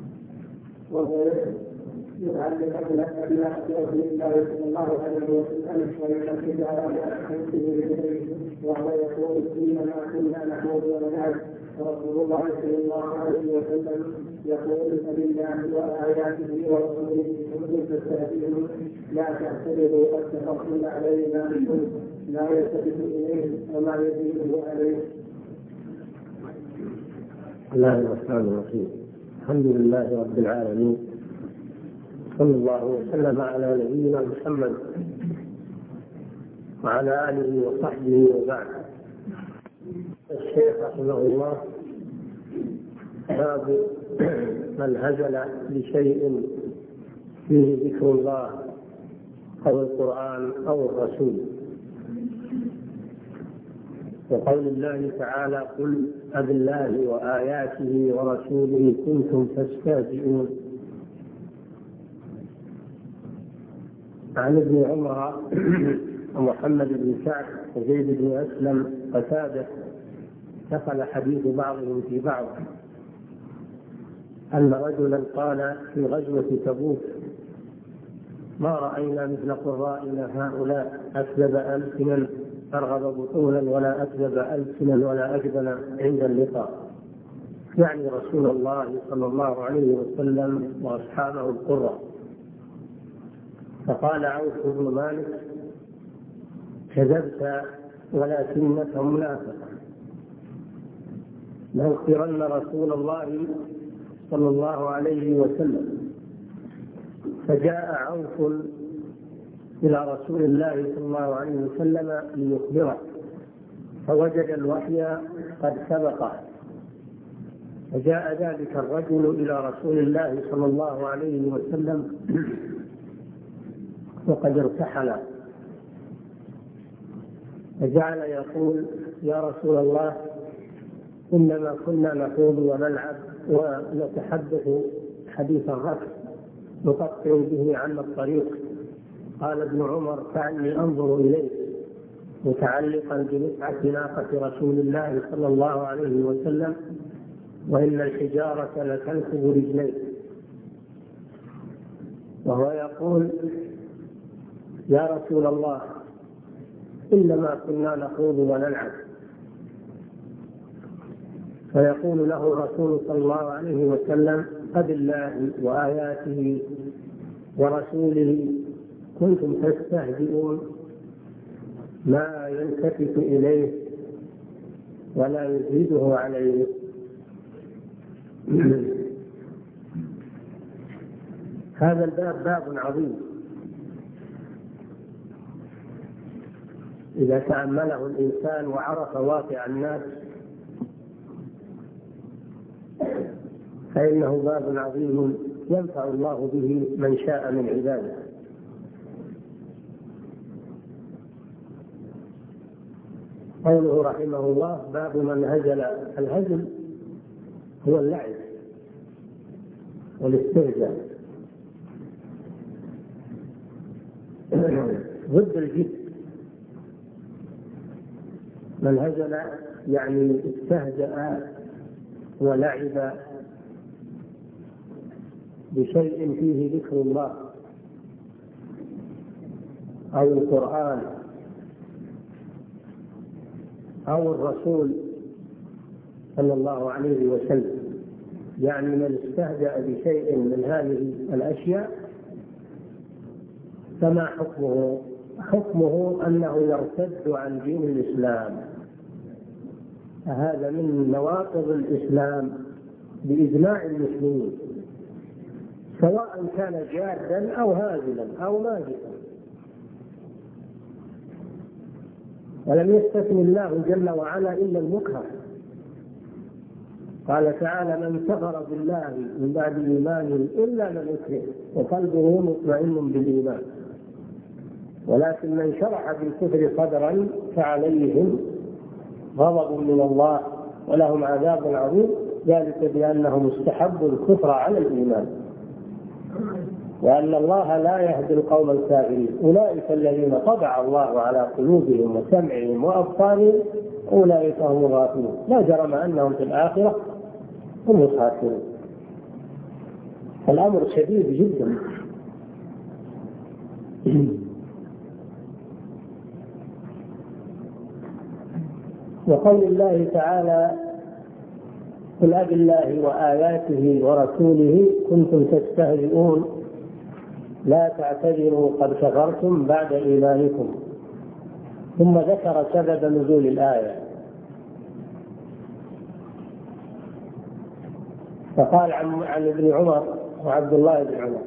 Speaker 2: وهو يتعلق بنفسه رسول الله صلى الله عليه وسلم وينفذ على أنفسه بذلك، وهو يقول: إنما كنا نقول ونلعب، ورسول الله صلى الله عليه وسلم يقول: فبالله وآياته ورسوله كنتم تستهزئون، لا تعتذروا قد كفرتم علينا بكم لا يلتفت إليه وما يزيده عليه.
Speaker 1: بسم الله الرحمن الرحيم. الحمد لله رب العالمين، صلى الله وسلم على نبينا محمد وعلى آله وصحبه وبعد. الشيخ رحمه الله: باب من هزل بشيء فيه ذكر الله أو القرآن أو الرسول، وقول الله تعالى: قل أب الله وآياته ورسوله كنتم تستهزئون. عن ابن عمر ومحمد بن كعب وزيد بن أسلم قتادة دخل حديث بعضهم في بعض أن رجلا قال في غزوة تبوك: ما رأينا مثل قرائنا هؤلاء أكذب ألسنا أرغب بطولا ولا أكذب ألسنا ولا أجبن عند اللقاء، يعني رسول الله صلى الله عليه وسلم وأصحابه القراء. فقال عوف بن مالك: كذبت ولكنك منافق، لأخبرن رسول الله صلى الله عليه وسلم. فجاء عوف إلى رسول الله صلى الله عليه وسلم ليخبره، فوجد الوحي قد سبقه، فجاء ذلك الرجل إلى رسول الله صلى الله عليه وسلم وقد ارتحل، فجعل يقول: يا رسول الله، إنما كنا نخوض ونلعب ونتحدث حديث الركب نقطع به عنا الطريق. قال ابن عمر: كأني أنظر إليه متعلقا بنفعة ناقة رسول الله صلى الله عليه وسلم، وإن الحجارة لتنكب رجليه، وهو يقول: يا رسول الله، إنما كنا نخوض ونلعب. فيقول له الرسول صلى الله عليه وسلم: أبالله وآياته ورسوله كنتم تستهزئون؟ ما يلتفت إليه ولا يزيده عليه. هذا الباب باب عظيم إذا تأمله الإنسان وعرف واقع الناس فإنه باب عظيم ينفع الله به من شاء من عباده. قوله رحمه الله: باب من هزل. الهزل هو اللعب والاستهزاء ضد الجد. من هزل يعني استهزأ ولعب بشيء فيه ذكر الله أو القرآن أو الرسول صلى الله عليه وسلم، يعني من استهزأ بشيء من هذه الأشياء فما حكمه؟ حكمه أنه يرتد عن دين الإسلام. هذا من نواقض الإسلام بإجماع المسلمين، سواء كان جادا أو هازلا أو ماجدا. ولم يستثن الله جل وعلا إلا المكره. قال تعالى: من كفر بالله من بعد إيمانه إلا من أكره وقلبه مطمئن بالإيمان، ولكن من شرح بالكفر صدرا فعليهم غضب من الله ولهم عذاب عظيم، ذلك بأنهم استحبوا الكفر على الإيمان، وأن الله لا يهدي القوم الكافرين. أولئك الذين طبع الله على قلوبهم وسمعهم وأبصارهم أولئك هم الغافلون، لا جرم أنهم في الآخرة هم الخاسرون. الأمر شديد جدا. وقول الله تعالى: قل أبالله وآياته ورسوله كنتم تستهزئون لا تعتذروا قد كفرتم بعد إيمانكم. ثم ذكر سبب نزول الآية فقال عن, عن ابن عمر وعبد الله بن عمر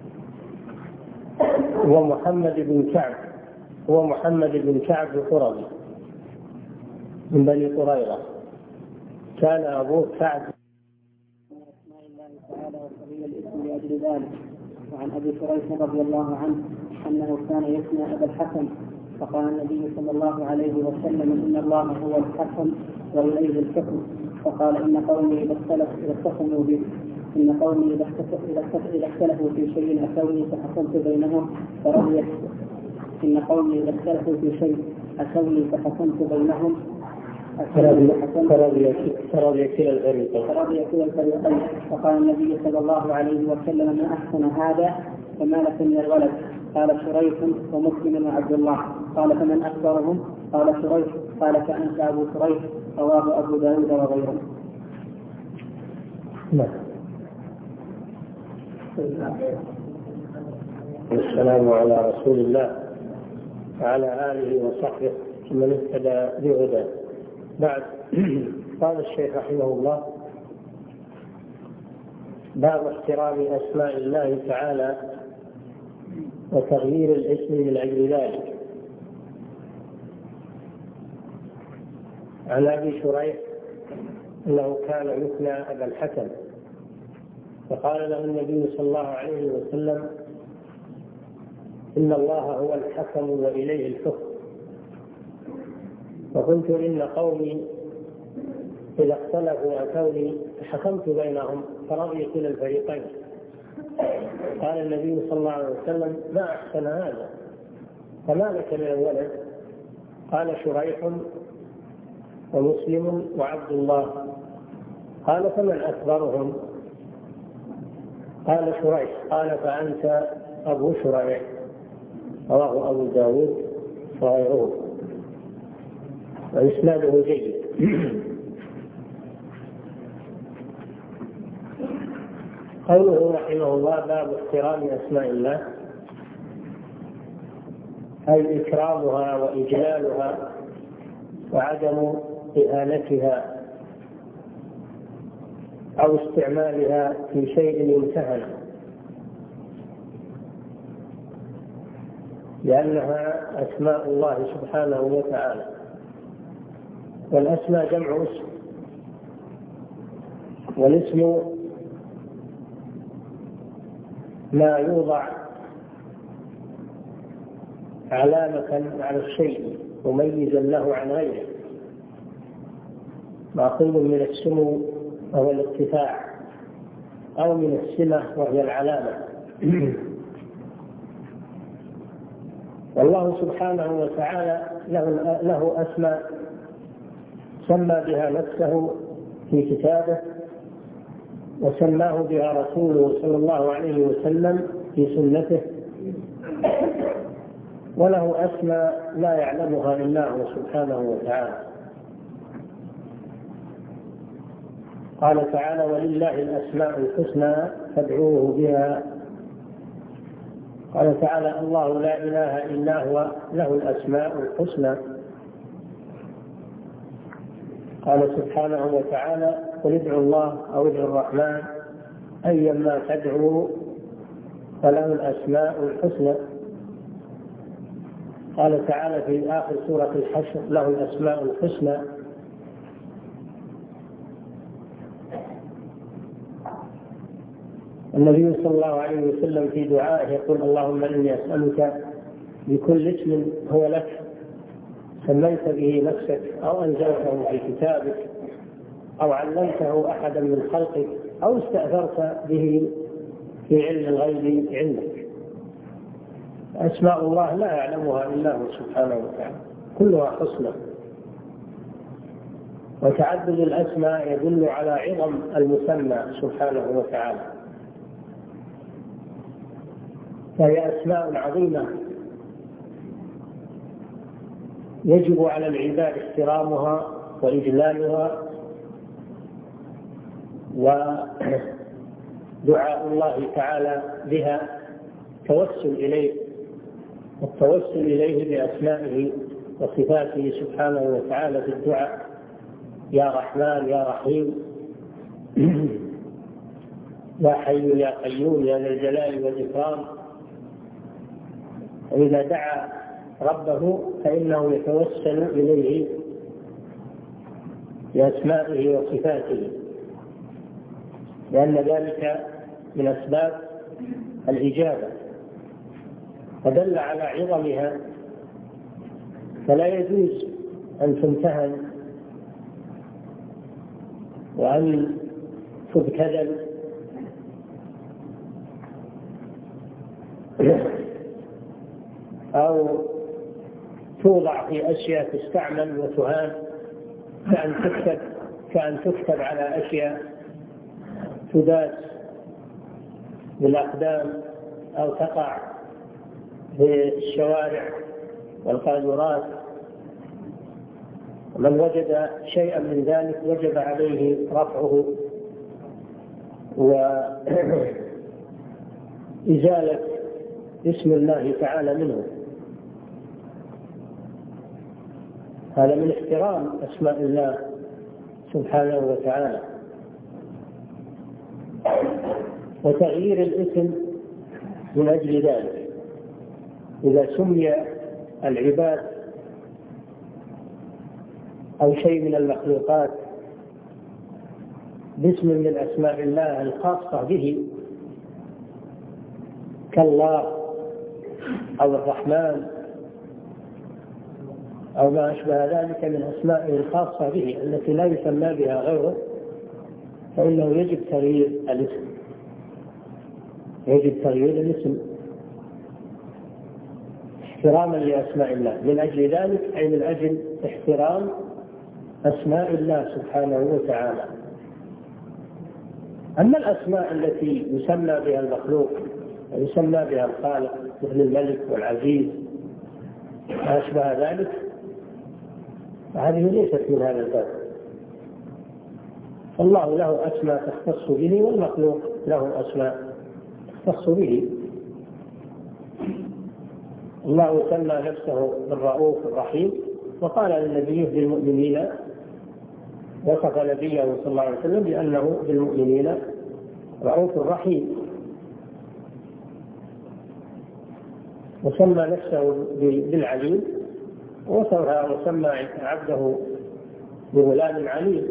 Speaker 1: ومحمد بن كعب ومحمد بن كعب القرظي من بني قريظة، كان أبوه كعب.
Speaker 2: أسماء الله تعالى وصغير الاسم لأجل ذلك. وعن أبي شريح رضي الله عنه أنه كان يثنى أبا الحسن، فقال النبي صلى الله عليه وسلم: إن الله هو الحكم وإليه الحكم. فقال: إن قومي إذا اختصموا به إن قومي إذا اختلفوا في شيء أتوني فحكمت بينهم فرضي إن قومي إذا اختلفوا في شيء أتوني فحكمت بينهم
Speaker 1: فرضي كلا
Speaker 2: الفريقين. فقال النبي صلى الله عليه وسلم: ما أحسن هذا، فما لك من الولد؟ قال: شريح ومسلم وعبد الله. قال: فمن أكبرهم؟ قال: شريح. قال: فأنت أبو شريح. رواه أبو داود وغيره.
Speaker 1: والسلام على رسول الله وعلى آله وصحبه ومن اهتدى بهداه. بعد، قال الشيخ رحمه الله: باب احترام أسماء الله تعالى وتغيير الاسم من أجل ذلك. عن أبي شريح أنه كان يكنى أبا الحكم، فقال له النبي صلى الله عليه وسلم: إن الله هو الحكم وإليه الحكم. فقلت: إن قومي إذا اختلفوا أتوني فحكمت بينهم فرضي كلا الفريقين. قال النبي صلى الله عليه وسلم: ما أحسن هذا، فما لك من الولد؟ قال: شريح ومسلم وعبد الله. قال: فمن أكبرهم؟ قال: شريح. قال: فأنت أبو شريح. رواه أبو داود وغيره، وإسناده جيد. قوله رحمه الله: باب احترام أسماء الله، أي إكرامها وإجلالها وعدم إهانتها أو استعمالها في شيء يمتهن، لأنها أسماء الله سبحانه وتعالى. والأسماء جمع اسم، والاسم ما يوضع علامة على الشيء مميزا له عن غيره، مأخوذ من السمو وهو الارتفاع، أو من السمة وهي العلامة. والله سبحانه وتعالى له أسماء سمى بها نفسه في كتابه، وسماه بها رسوله صلى الله عليه وسلم في سنته، وله أسماء لا يعلمها إلا هو سبحانه وتعالى. قال تعالى: ولله الأسماء الحسنى فادعوه بها. قال تعالى: الله لا إله إلا هو له الأسماء الحسنى. قال سبحانه وتعالى: قل ادعوا الله أو ادعوا الرحمن أيما تدعوا فله الأسماء الحسنى. قال تعالى في آخر سورة الحشر: له الأسماء الحسنى. النبي صلى الله عليه وسلم في دعائه يقول: اللهم إني أسألك بكل اسم هو لك سميت به نفسك أو أنزلته في كتابك أو علمته أحدا من خلقك أو استأثرت به في علم الغيب عندك. أسماء الله لا يعلمها إلا هو سبحانه وتعالى، كلها حسنى. وتعدد الأسماء يدل على عظم المسمى سبحانه وتعالى، فهي أسماء عظيمة يجب على العباد احترامها وإجلالها ودعاء الله تعالى بها، توسل إليه والتوسل إليه بأسمائه وصفاته سبحانه وتعالى في الدعاء: يا رحمن يا رحيم، يا حي يا قيوم يا ذا الجلال والإكرام. وإذا دعا ربه فإنه يتوسل إليه بأسمائه وصفاته، لأن ذلك من أسباب الإجابة، فدل على عظمها، فلا يجوز أن تمتهن وأن تبتذل أو توضع في أشياء تستعمل وتهان، كأن تكتب كأن تكتب على أشياء تداس بالأقدام أو تقع في الشوارع والقاذورات. من وجد شيئا من ذلك وجب عليه رفعه وإزالة اسم الله تعالى منه. هذا من احترام أسماء الله سبحانه وتعالى. وتغيير الاسم من أجل ذلك، إذا سمي العباد أو شيء من المخلوقات باسم من أسماء الله الخاصة به كالله أو الرحمن أو ما أشبه ذلك من أسمائه الخاصة به التي لا يسمى بها غيره، فإنه يجب تغيير الاسم، يجب تغيير الاسم احتراما لأسماء الله. من أجل ذلك أي من أجل احترام أسماء الله سبحانه وتعالى. أما الأسماء التي يسمى بها المخلوق ويسمى بها الخالق مثل الملك والعزيز ما أشبه ذلك هذه ليست من هذا الباب. الله له أسماء تختص به والمخلوق له أسماء تختص به. الله سمى نفسه بالرؤوف الرحيم وقال للنبي بالمؤمنين، وصف نبيه صلى الله عليه وسلم بأنه بالمؤمنين رؤوف رحيم، وسمى نفسه بالعليم وصفها وسمى عبده بغلام عليم،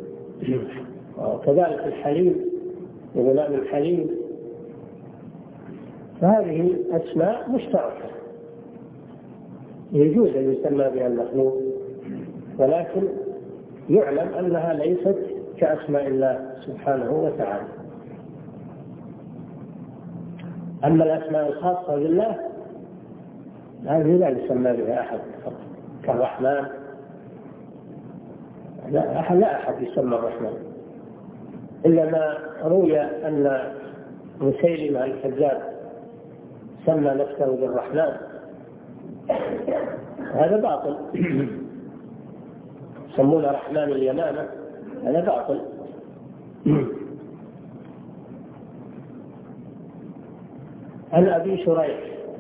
Speaker 1: وكذلك الحليم بغلام الحليم. فهذه أسماء مشتركة يجوز أن يسمى بها المخلوق، ولكن يعلم أنها ليست كأسماء الله سبحانه وتعالى. أما الأسماء الخاصة بالله هذه لا يسمى بها أحد كالرحمن، لا أحد, لا أحد يسمى الرحمن إلا ما روي أن مسيلمة الكذاب سمى نفسه بالرحمن، هذا باطل. يسمونه رحمن اليمامة، هذا باطل. عن أبي شريح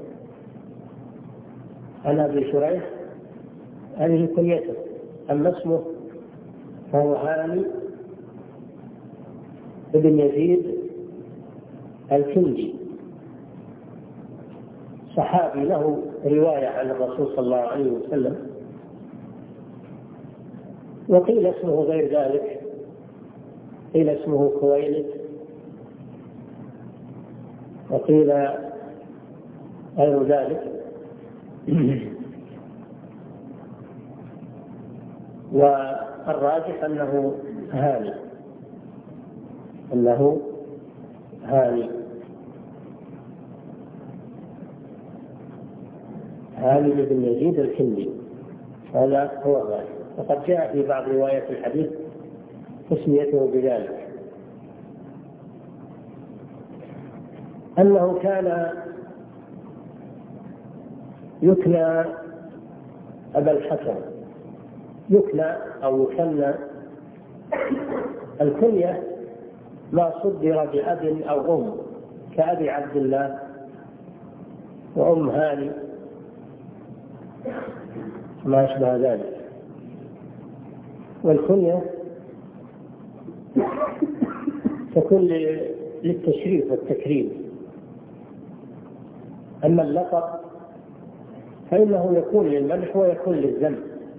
Speaker 1: عن أبي شريح هذه كنيته، أما اسمه فهو هاني ابن يزيد الكندي، صحابي له رواية عن الرسول صلى الله عليه وسلم. وقيل اسمه غير ذلك، قيل اسمه خويلد، وقيل غير ذلك. والراجح أنه هاني أنه هاني هاني بن يزيد الكندي، هذا هو الراجح. وقد جاء في بعض روايات الحديث تسميته بذلك، أنه كان يكنى أبا الحسن، يكنى أو يكنى الكنية ما صدر بأب أو أم، كأبي عبد الله وأم هاني ما أشبه ذلك. والكنية تكون للتشريف والتكريم، أما اللقب فإنه يكون للمدح ويكون للذم،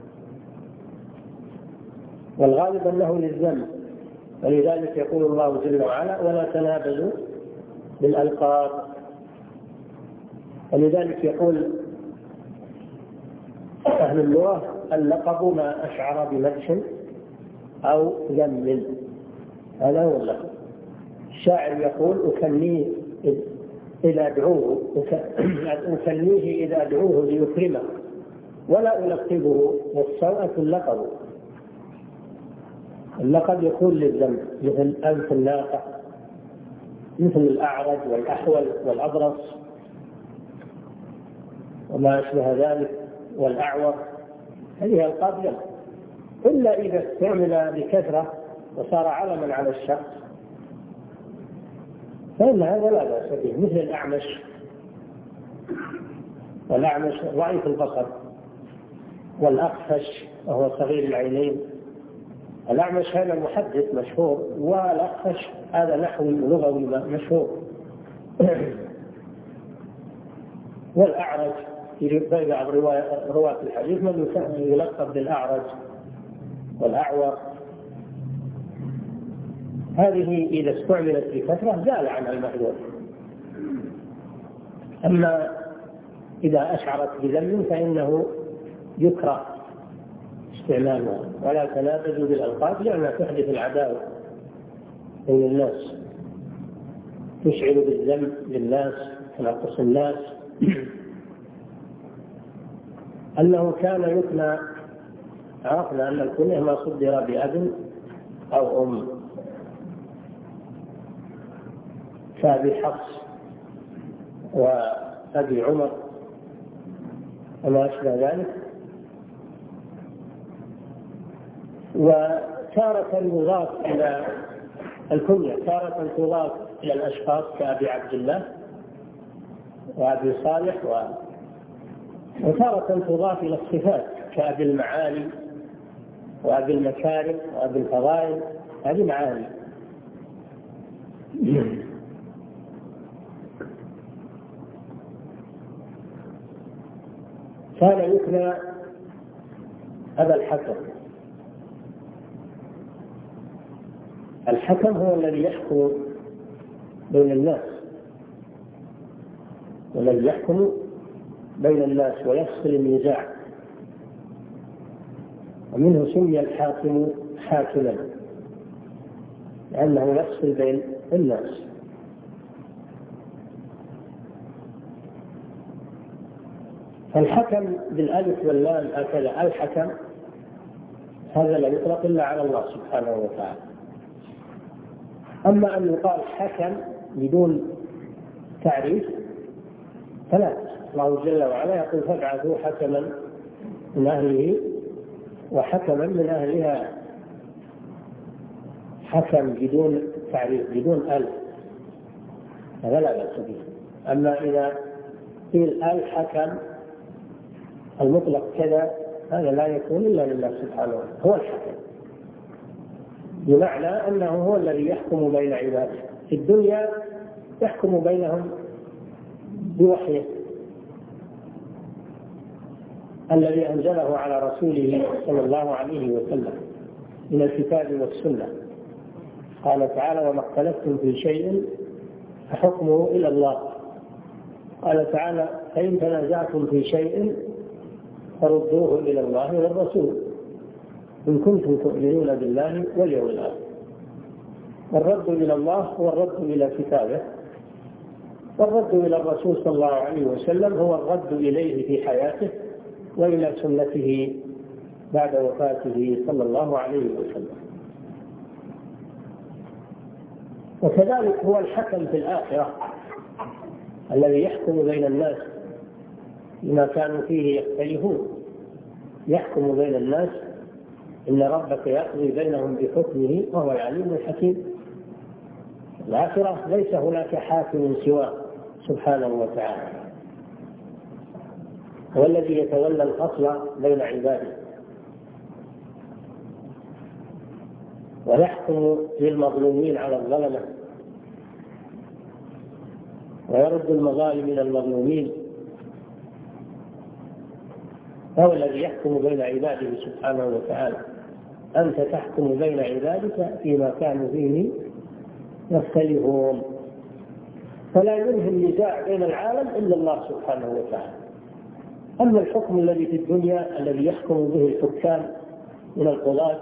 Speaker 1: والغالب أنه للذم، ولذلك يقول الله جل وعلا ولا تنابزوا بالألقاب. ولذلك يقول أهل اللغة اللقب ما أشعر بمدح أو ذم، هذا هو اللقب. الشاعر يقول أكنيه إذا أدعوه أكنيه إذا أدعوه ليكرمه ولا ألقبه، والسوءة اللقب. اللقب يكون للذم، مثل أنف الناقة، مثل الأعرج والأحول والأبرص وما أشبه ذلك والأعور، هذه ألقاب ذم، إلا إذا استعمل بكثرة وصار علما على الشخص فإن هذا لا بأس به، مثل الأعمش، والأعمش ضعيف البصر، والأخفش وهو صغير العينين. الأعمش هذا محدث مشهور، والأخفش هذا نحوي لغوي مشهور. والأعرج في بعض رواة الحديث من يلقب بالأعرج، والأعور، هذه إذا استعملت بكثرة زال عنها المحذور. أما إذا أشعرت بذنب فإنه يكره استعمالها. ولا تنابزوا بالألقاب لأنها تحدث العداوة بين الناس، تشعر بالذنب للناس، تنقص الناس. أنه كان يكنى، عرفنا أن الكنية ما صدر بأب أو أم، كأبي حفص وأبي عمر وما أشبه ذلك. وتارة يضاف إلى الكنية، تارة تضاف إلى الأشخاص كأبي عبد الله وأبي صالح و... وتارة تضاف إلى الصفات كأبي المعالي وأبي المكارم وأبي الفضائل، هذه معاني. كان يكنى أبا الحكم. الحكم هو الذي يحكم بين الناس، والذي يحكم بين الناس ويفصل النزاع، ومنه سمي الحاكم حاكما لأنه يفصل بين الناس. فالحكم بالألف واللام هكذا الحكم، هذا لا يطلق إلا على الله سبحانه وتعالى. أما أن يقال حكم بدون تعريف فلا. الله جل وعلا يقول فابعثوا حكما من أهله وحكما من أهلها. حكم بدون تعريف بدون ألف هذا لا بأس به. أما إذا قيل الحكم المطلق كذا هذا لا يكون إلا لله سبحانه وتعالى، هو الحكم، بمعنى أنه هو الذي يحكم بين عباده. في الدنيا يحكم بينهم بوحيه الذي أنزله على رسوله صلى الله عليه وسلم من الكتاب والسنة. قال تعالى وما اختلفتم في شيء فحكمه إلى الله. قال تعالى فإن تنازعتم في شيء فردوه إلى الله والرسول إن كنتم تؤمنون بالله واليوم الآخر. والرد إلى الله هو الرد إلى كتابه، والرد إلى الرسول صلى الله عليه وسلم هو الرد إليه في حياته وإلى سنته بعد وفاته صلى الله عليه وسلم. وكذلك هو الحكم في الآخرة الذي يحكم بين الناس بما كانوا فيه يختلفون. يحكم بين الناس إن ربك يقضي بينهم بحكمه وهو العليم الحكيم. الآخرة ليس هناك حاكم سواه سبحانه وتعالى، هو الذي يتولى الفصل بين عباده ويحكم للمظلومين على الظلمة ويرد المظالم إلى المظلومين. هو الذي يحكم بين عباده سبحانه وتعالى. أنت تحكم بين عبادك فيما كانوا فيه يختلفون، فلا ينهي النزاع بين العالم إلا الله سبحانه وتعالى. أما الحكم الذي في الدنيا الذي يحكم به الحكام من القضاة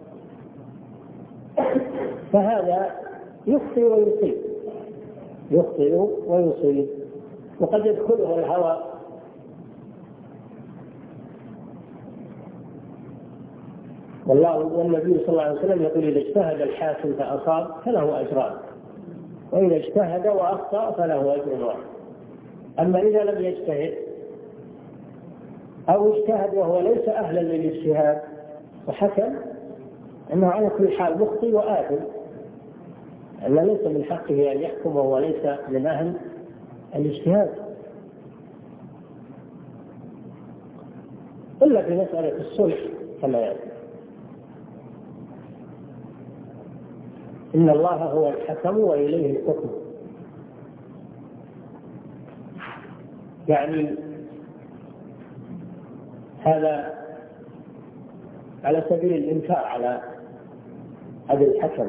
Speaker 1: فهذا يخطئ ويصيب، يخطئ ويصيب، وقد يدخله الهوى. والله والنبي صلى الله عليه وسلم يقول إذا اجتهد الحاكم فأصاب فله أجران، وإذا اجتهد وأخطأ فله أجر واحد. أما إذا لم يجتهد أو اجتهد وهو ليس أهلا للاجتهاد وحكم أنه على كل حال مخطئ وآثم، أنه ليس من حقه أن يحكم وهو ليس من أهل الاجتهاد. إلا في مسألة الصلح كما يأتي. إن الله هو الحكم وإليه الحكم، يعني هذا على سبيل الإنكار على أبي الحكم.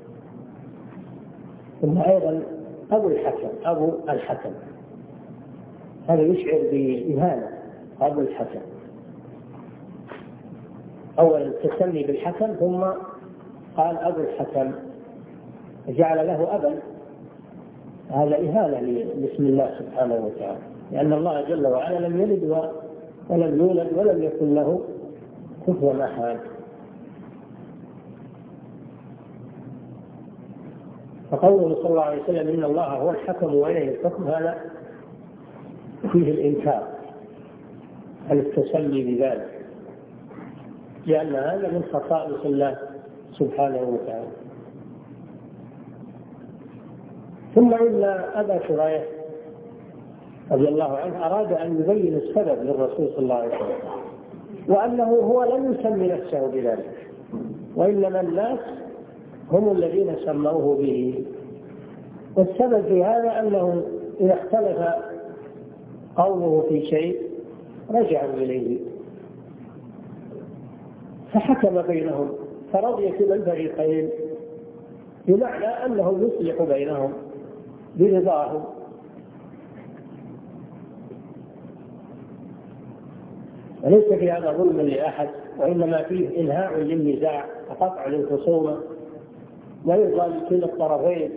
Speaker 1: ثم أيضا أبو الحكم أبو الحكم هذا يشعر بإهانة. أبو الحكم أولا التسمي بالحكم ثم قال أبو الحكم جعل له أبا، هذا إهانة لاسم الله سبحانه وتعالى، لأن الله جل وعلا لم يلد ولم يولد ولم يكن له كفوا أحد. فقوله صلى الله عليه وسلم إن الله هو الحكم وإليه الحكم هذا فيه الإنكار على التسمي بذلك، لأن هذا من خصائص الله سبحانه وتعالى. ثم إن أبا شريح رضي الله عنه أراد أن يبين السبب للرسول صلى الله عليه وسلم، وأنه هو لم يسمي نفسه بذلك، وإنما الناس هم الذين سموه به. والسبب في هذا أنه إذا اختلف قومه في شيء رجعوا إليه فحكم بينهم فرضي كلا الفريقين، بمعنى أنه يصلح بينهم برضاهم. وليس في هذا ظلم لأحد، وإنما فيه إنهاء للنزاع وقطع للخصومة ويرضى لكل الطرفين،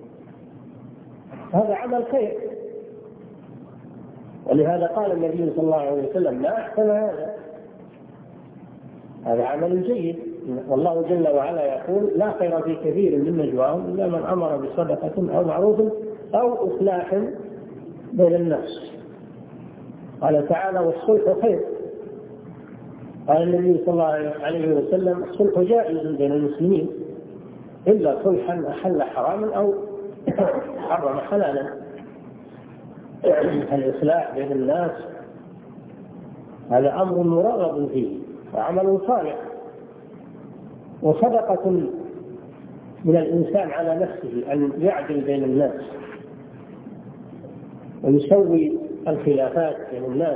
Speaker 1: هذا عمل خير. ولهذا قال النبي صلى الله عليه وسلم ما أحسن هذا، هذا عمل جيد. والله جل وعلا يقول لا خير في كثير من نجواهم إلا من أمر بصدقة أو معروف أو إصلاح بين الناس. قال تعالى والصلح خير. قال النبي صلى الله عليه وسلم الصلح جائز بين المسلمين إلا صلحا أحل حراما أو حرم حلالا. الإصلاح بين الناس هذا أمر مرغب فيه وعمل صالح، وصدقة من الإنسان على نفسه أن يعدل بين الناس ويسوي الخلافات بين الناس،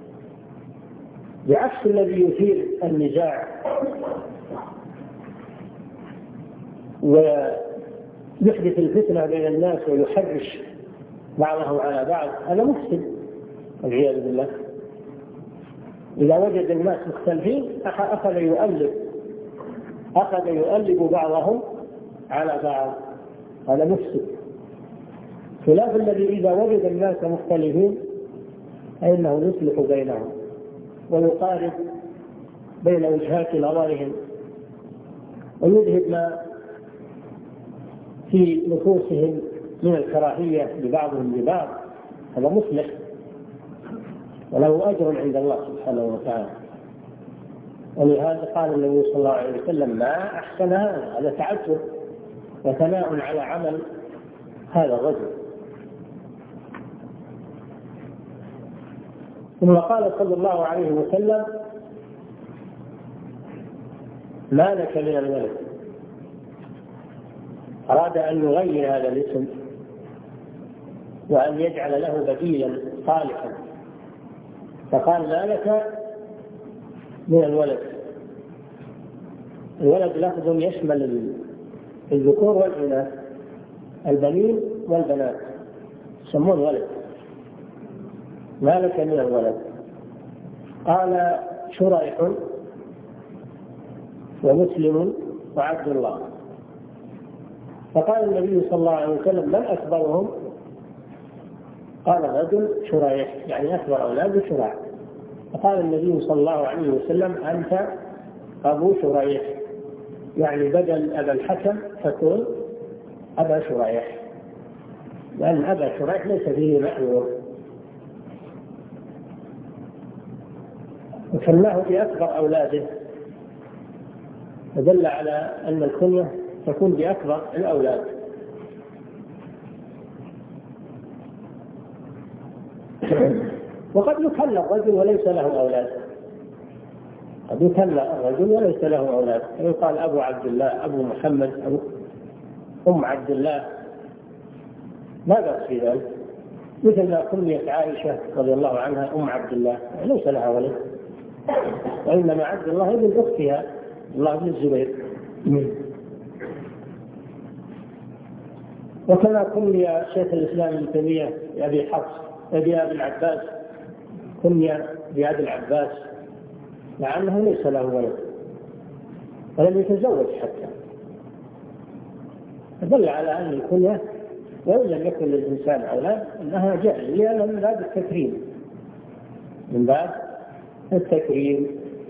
Speaker 1: بعكس الذي يثير النزاع ويحدث الفتنة بين الناس ويحرش بعضهم على بعض، هذا مفسد والعياذ بالله. إذا وجد الناس مختلفين أخذ يؤلف أخذ يؤلف بعضهم على بعض، هذا مفسد. خلاف الذي إذا وجد الناس مختلفين فإنه يصلح بينهم ويقارب بين وجهات نظرهم ويذهب ما في نفوسهم من الكراهية لبعضهم لبعض، هذا مصلح وله أجر عند الله سبحانه وتعالى. ولهذا قال النبي صلى الله عليه وسلم ما أحسن هذا، هذا تعجب وثناء على عمل هذا الرجل. ثم قال صلى الله عليه وسلم ما لك من الولد، أراد أن يغير هذا الاسم وأن يجعل له بديلا صالحا، فقال ما لك من الولد. الولد لفظ يشمل الذكور والإناث، البنين والبنات يسمون ولد. ما لك من الولد؟ قال شريح ومسلم وعبد الله. فقال النبي صلى الله عليه وسلم من أكبرهم؟ قال الرجل شريح، يعني أكبر أولاد شريح. فقال النبي صلى الله عليه وسلم أنت أبو شريح، يعني بدل أبا الحكم تكون أبا شريح، لأن أبا شريح ليس فيه محذور. وسماه بأكبر أولاده، فدل على أن الكنية تكون بأكبر الأولاد. وقد يكنى الرجل وليس له أولاد، قد يكنى الرجل وليس له أولاد، يقال أبو عبد الله، أبو محمد، أبو أم عبد الله، ما بأس في ذلك، مثل ما كنيت عائشة رضي الله عنها أم عبد الله ليس لها ولد، وإنما عبد الله بن أختها الله بن الزبير. وكما كني شيخ الإسلام ابن تيمية بأبي حفص أبي أبي العباس كني بأبي العباس مع أنه ليس له ولد ولم يتزوج حتى، دل على أن الكنية وإن لم يكن للإنسان أولاد أنها جاهلية من باب التكريم من باب التكريم.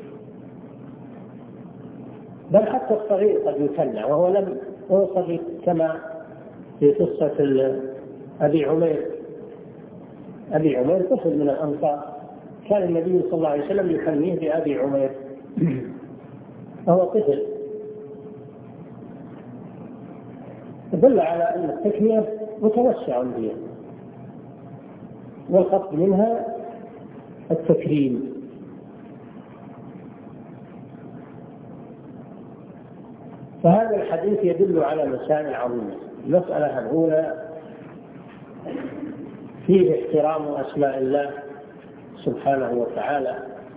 Speaker 1: بل حتى الصغير قد يكنى وهو لم هو صغير، كما في قصة أبي عمير. أبي عمير طفل من الأنصار كان النبي صلى الله عليه وسلم يكنيه بأبي عمير وهو طفل، دل على أن التكنية متوسع بها والقصد منها التكريم. فهذا الحديث يدل على مسائل عظيمة. المسألة الأولى فيه احترام أسماء الله سبحانه وتعالى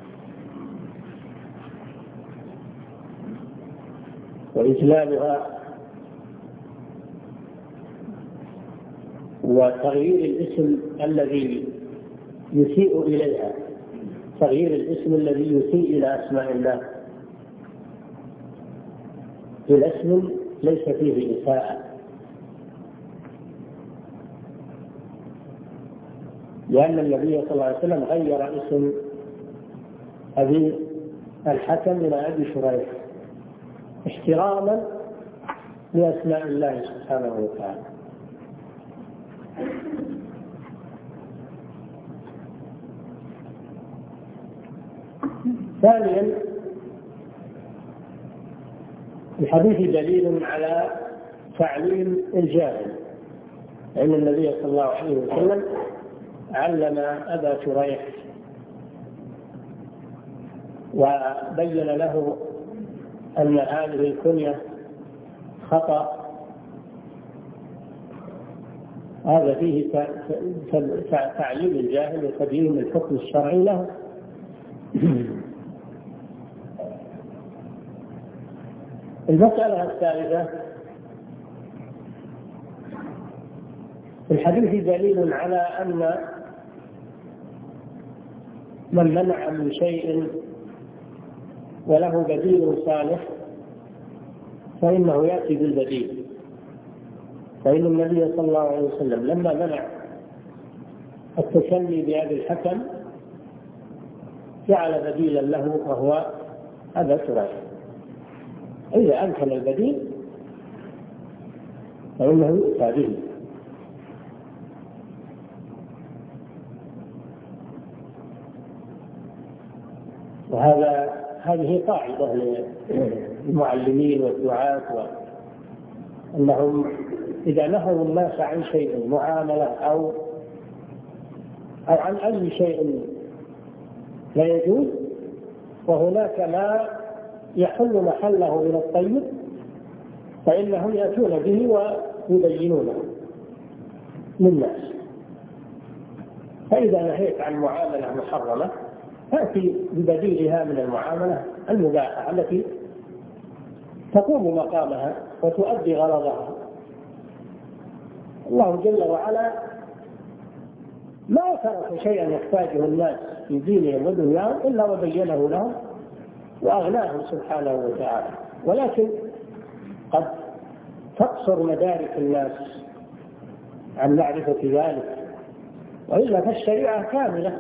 Speaker 1: وإجلالها وتغيير الاسم الذي يسيء إليها، تغيير الاسم الذي يسيء إلى أسماء الله بالاسم ليس فيه إساءة، لأن النبي صلى الله عليه وسلم غير اسم أبي الحكم إلى أبي شريح احتراما لأسماء الله سبحانه وتعالى. ثانيا الحديث دليل على تعليم الجاهل، لأن النبي صلى الله عليه وسلم علم أبا شريح وبين له أن هذه الكنية خطأ. هذا فيه تعليم الجاهل وتبيين الحكم الشرعي له. المسألة الثالثة في الحديث دليل على أن من منع من شيء وله بديل صالح فإنه يأتي بالبديل، فإن النبي صلى الله عليه وسلم لما منع التسمي بأبي الحكم جعل بديلا له وهو أبا شريح. إذا أمكن البديل فإنه يؤتى به. وهذا هذه قاعدة للمعلمين والدعاة، أنهم إذا نهوا الناس عن شيء معاملة أو أو عن أي شيء لا يجوز وهناك ما يحل محله من الطيب فإنهم يأتون به ويبينونه للناس. فإذا نهيت عن معاملة محرمة تأتي ببديلها من المعاملة المباحة التي تقوم مقامها وتؤدي غرضها. الله جل وعلا ما ترك شيئا يحتاجه الناس في دينهم ودنياهم إلا وبينه لهم وأغناهم سبحانه وتعالى، ولكن قد تقصر مدارك الناس عن معرفة ذلك، وإلا فالشريعة كاملة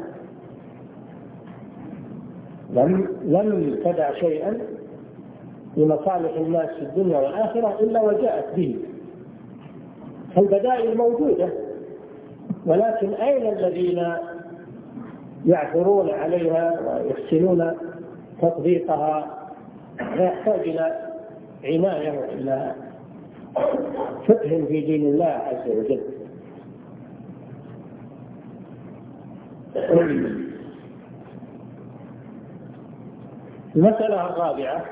Speaker 1: لم لم تدع شيئا لمصالح الناس في الدنيا والآخرة إلا وجاءت به. فالبدائل موجودة، ولكن أين الذين يعثرون عليها ويحسنون تطبيقها؟ لا يحتاج إلى عناية وإلى فقه في دين الله عز وجل. المسألة الرابعة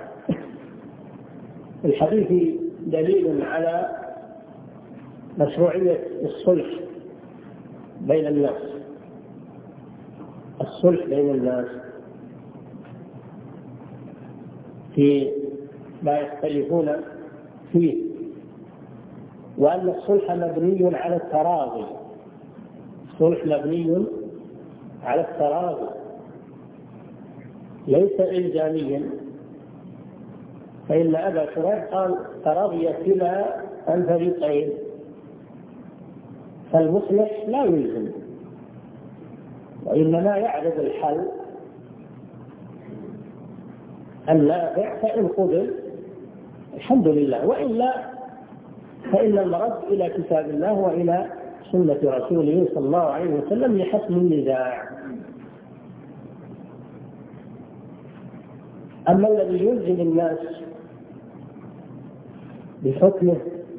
Speaker 1: الحديث دليل على مشروعية الصلح بين الناس، الصلح بين الناس في ما يختلفون فيه، وأن الصلح مبني على التراضي، الصلح مبني على التراضي ليس إلزاميا، فإن أبا شريح قال تراضي كلا الفريقين، فالمصلح لا يلزم وإنما يعرض الحل النافع، فإن قبل الحمد لله، وإلا فإن المرد إلى كتاب الله وإلى سنة رسوله صلى الله عليه وسلم لحسم النزاع. أما الذي يلزم الناس بحكمه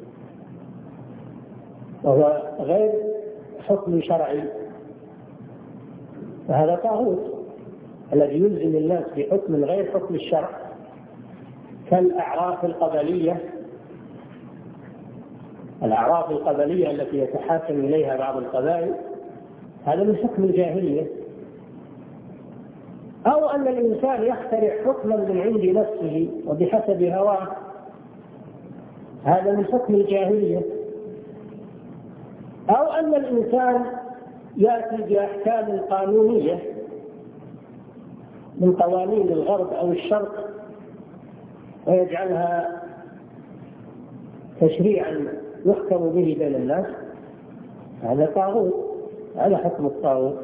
Speaker 1: وهو غير حكم شرعي فهذا طاغوت. الذي يلزم الناس بحكم غير حكم الشرع كالأعراف القبلية، الأعراف القبلية التي يتحاكم إليها بعض القبائل، هذا من حكم الجاهلية. أو أن الإنسان يخترع حكما من عند نفسه وبحسب هواه، هذا من حكم الجاهلية. أو أن الإنسان يأتي بأحكام قانونية من قوانين الغرب أو الشرق ويجعلها تشريعا يحكم به بين الناس، هذا طاغوت، هذا حكم الطاغوت.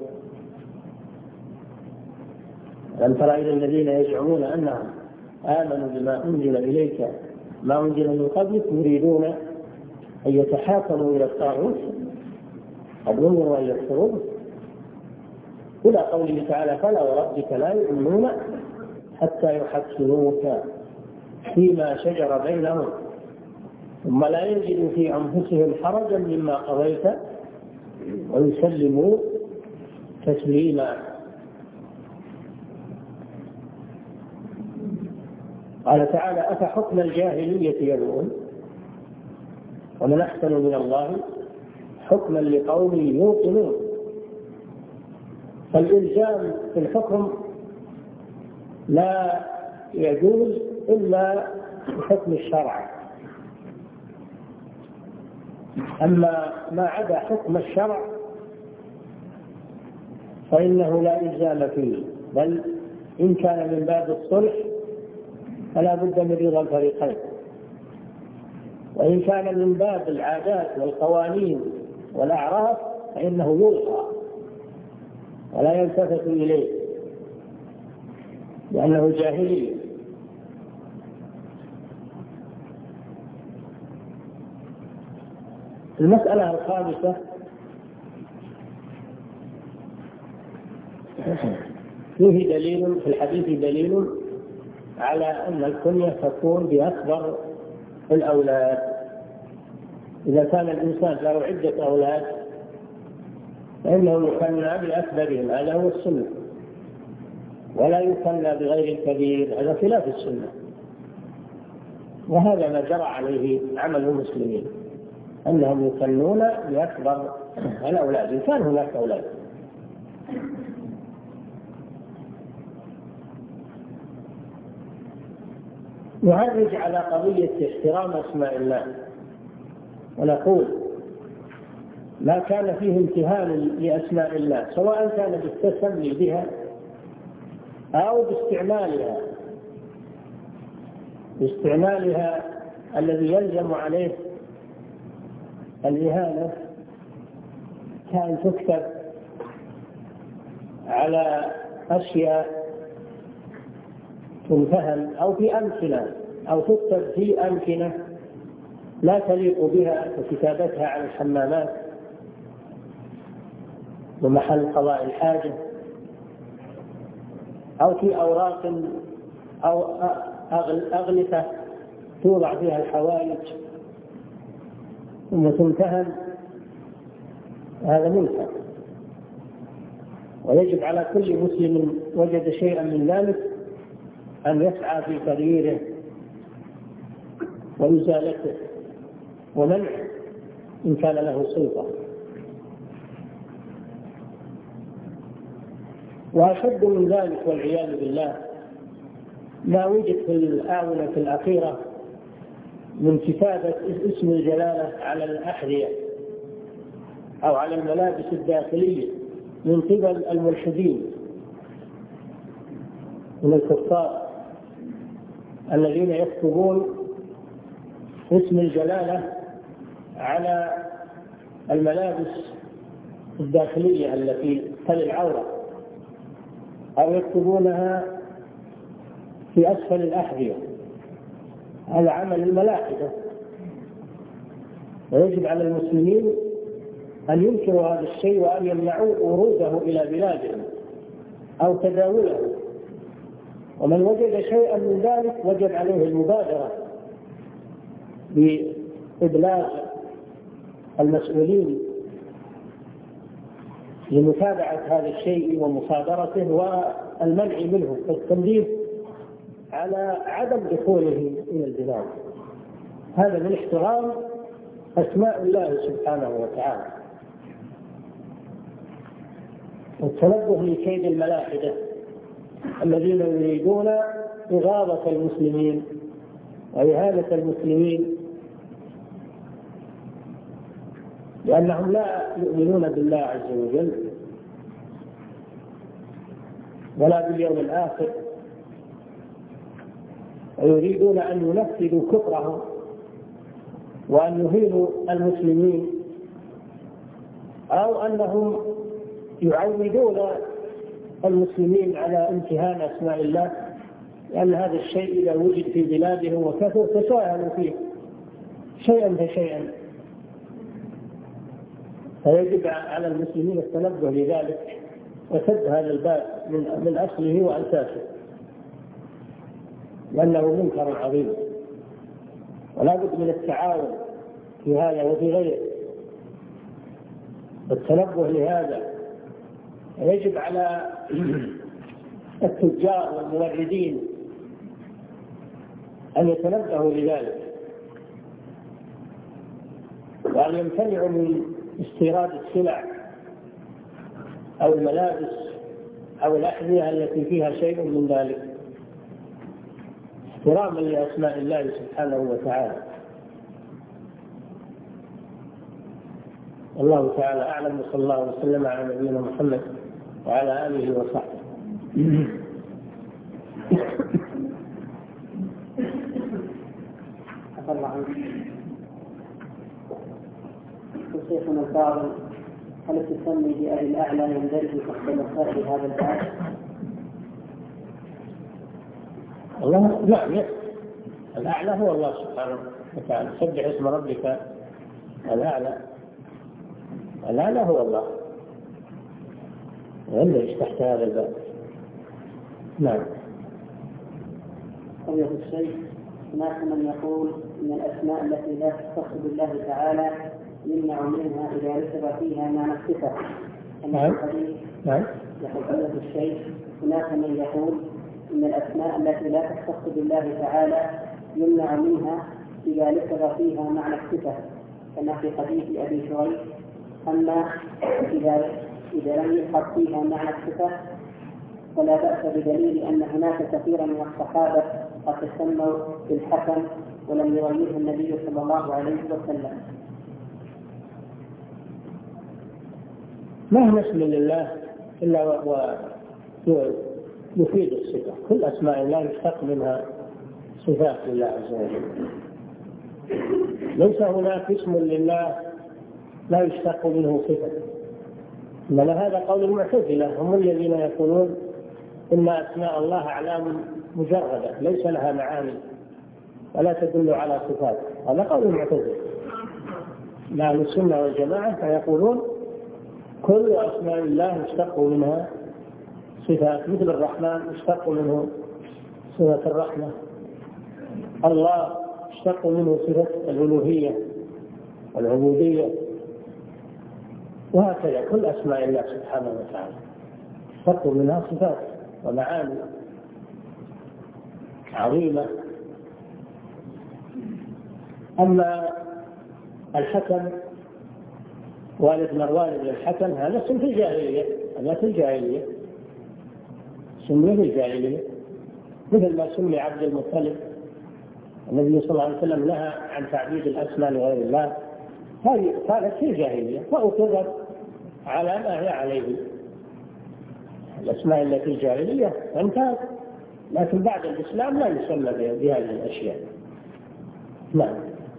Speaker 1: ألم تر إلى الذين يزعمون أنهم آمنوا بما أنزل إليك ما أنزل من قبلك يريدون أن يتحاكموا إلى الطاغوت قد أمروا أن يكفروه، إلى قوله تعالى فلا وربك لا يؤمنون حتى يحكموك فيما شجر بينهم ثم لا يجدوا في أنفسهم حرجا مما قضيت ويسلموا تسليما. قال تعالى أفحكم الجاهلية يبغون ومن أحسن من الله حكما لقوم يوقنون. فالإلزام في الحكم لا يجوز إلا بحكم الشرع، أما ما عدا حكم الشرع فإنه لا إلزام فيه، بل إن كان من باب الصلح فلا بد من رضا الفريقين، وإن كان من باب العادات والقوانين والأعراف فإنه يلغى ولا يلتفت إليه لأنه جاهلية. المسألة الخامسة فيه دليل في الحديث دليل على أن الكنية تكون بأكبر الأولاد. إذا كان الإنسان له عدة أولاد فإنه يكنى بأكبرهم، هذا هو السنة، ولا يكنى بغير الكبير، هذا خلاف السنة، وهذا ما جرى عليه عمل المسلمين أنهم يكنون بأكبر الأولاد إن كان هناك أولاد. نعرج على قضية احترام أسماء الله ونقول ما كان فيه امتهان لأسماء الله سواء كان بالتسمي بها أو باستعمالها باستعمالها الذي يلزم عليه الإهانة، كان تكتب على أشياء تنفهم أو في أمكنة أو تكتب في أمكنة لا تليق بها وكتابتها على الحمامات ومحل قضاء الحاجة أو في أوراق أو أغلفة توضع فيها الحوائج ثم تنتهن، هذا منكر، ويجب على كل مسلم وجد شيئا من ذلك أن يسعى في تغييره وإزالته ومنعه إن كان له سلطة. وأشد من ذلك والعياذ بالله ما وجد في الآونة الأخيرة من كتابة اسم الجلالة على الأحذية أو على الملابس الداخلية من قبل الملحدين من الكفار الذين يكتبون اسم الجلالة على الملابس الداخلية التي تلي العورة، أو يكتبونها في أسفل الأحذية. هذا عمل الملاحدة، ويجب على المسلمين أن ينكروا هذا الشيء وأن يمنعوا وروده إلى بلادهم أو تداوله. ومن وجد شيئا من ذلك وجب عليه المبادرة بإبلاغ المسؤولين لمتابعة هذا الشيء ومصادرته والمنع منه والتنبيه على عدم دخوله إلى البلاد. هذا من احترام أسماء الله سبحانه وتعالى والتنبه لكيد الملاحدة الذين يريدون إغاظة المسلمين وإهانة المسلمين، لأنهم لا يؤمنون بالله عز وجل ولا باليوم الآخر، ويريدون أن ينفذوا كفرهم وأن يهينوا المسلمين، أو أنهم يعودون المسلمين على امتهان أسماء الله، لأن هذا الشيء إذا وجد في بلادهم وكثر تساهلوا فيه شيئا فشيئا. فيجب على المسلمين التنبه لذلك وسد هذا الباب من من أصله وأساسه، لأنه منكر عظيم، ولا بد من التعاون في هذا وفي غيره والتنبه لهذا. يجب على التجار والموردين أن يتنبهوا لذلك وأن يمتنعوا من استيراد السلع أو الملابس أو الأحذية التي فيها شيء من ذلك احتراما لأسماء الله سبحانه وتعالى. الله تعالى أعلم، وصلى الله وسلم على نبينا محمد وعلى آله وصحبه.
Speaker 2: أفضل عنك شيخنا الفاضل، هل التسمي بأبي الأعلى يندرج تحت مسائل هذا الباب؟
Speaker 1: الله نعم، الأعلى هو الله سبحانه وتعالى. سبح اسم ربك الأعلى، الأعلى هو الله، يندرج تحت هذا الباب. نعم.
Speaker 2: قضية الشيخ، هناك من يقول إن الأسماء التي لا تختص بالله تعالى يمنع منها إذا رتب فيها معنى الصفة.
Speaker 1: نعم. نعم.
Speaker 2: قضية الشيخ، هناك من يقول إن الأسماء التي لا تختص بالله تعالى يمنع منها إذا رتب فيها معنى الصفة، كما في حديث أبي شريح. أما إذا إذا لم يلحق فيها معنى الصفة فلا بأس، بدليل أن هناك كثيرا من الصحابة قد تسموا بالحسن ولم يغيره النبي صلى الله عليه وسلم.
Speaker 1: ما هو اسم لله إلا ويفيد الصفة. كل أسماء الله يشتق منها صفات لله عز وجل. ليس هناك اسم لله لا يشتق منه صفة، إنما هذا قول المعتزلة، هم الذين يقولون إن أسماء الله أعلام مجردة ليس لها معاني ولا تدل على صفات. هذا قول المعتزلة. مع السنة والجماعة فيقولون كل أسماء الله يشتق منها صفات، مثل الرحمن يشتق منه صفة الرحمة، الله يشتق منه صفة الألوهية والعبودية، وهكذا كل أسماء الله سبحانه وتعالى يشتق منها صفات ومعاني عظيمة. أما الحكم والد مروان بن الحكم هذا اسم في الجاهلية، هذا في الجاهلية، سميه في الجاهلية، مثل ما سمي عبد المطلب. النبي صلى الله عليه وسلم نهى عن تعبيد الأسماء لغير الله، هذه كانت في الجاهلية فأقرت على ما هي عليه، الأسماء التي في الجاهلية انتهت، لكن بعد الإسلام لا يسمى بهذه الأشياء. نعم.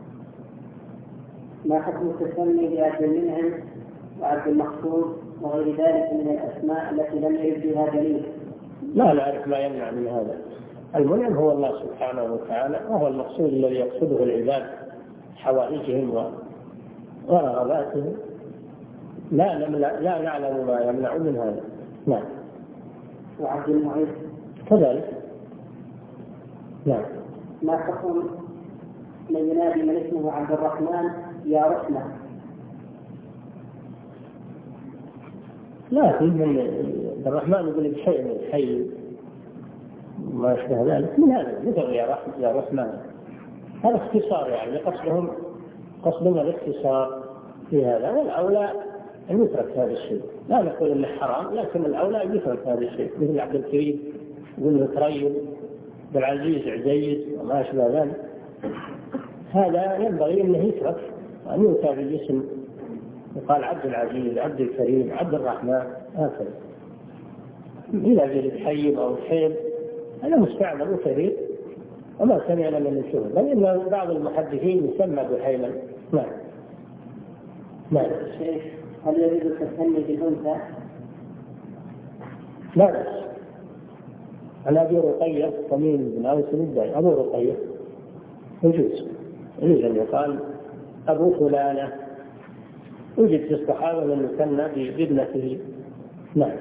Speaker 2: ما حكم التسمي بعبد المنعم وعبد المقصود وغير ذلك من الأسماء التي لم يرد بها دليل؟
Speaker 1: لا نعرف ما يمنع من هذا. المنعم هو الله سبحانه وتعالى، وهو المقصود الذي يقصده العباد حوائجهم ورغباتهم، لا لا نعلم ما يمنع من هذا. نعم.
Speaker 2: وعبد المعز
Speaker 1: كذلك. نعم.
Speaker 2: ما حكم من ينادي من اسمه عبد الرحمن يا رحمة؟
Speaker 1: لا، في من عبد الرحمن يقول بشيء من الحي ما يشبه ذلك من هذا، مثل يا رحمة يا رحمن، هذا اختصار، يعني قصدهم قصدهم الاختصار في هذا، والأولى أن يترك هذا الشيء. لا نقول انه حرام، لكن الأولى أن يترك هذا الشيء، مثل عبد الكريم يقول له تريب، عبد العزيز عزيز وما أشبه ذلك، هذا ينبغي أنه يترك وأن يؤتى بالاسم، يقال عبد العزيز عبد الكريم عبد الرحمن هكذا. إذا جلد حيب أو حيب هذا مستعمل كثير وما سمعنا من نشوفه، بل إن بعض المحدثين يسمى بحيلا. نعم. نعم.
Speaker 2: الشيخ هل يجوز التسمي بالأنثى؟
Speaker 1: لا بأس. عن أبي رقية تميم بن أوس الداعي أبو رقية يجوز، يجوز أن يقال أبو فلانة، وجد في الصحابة من يسمى بابنته. نعم.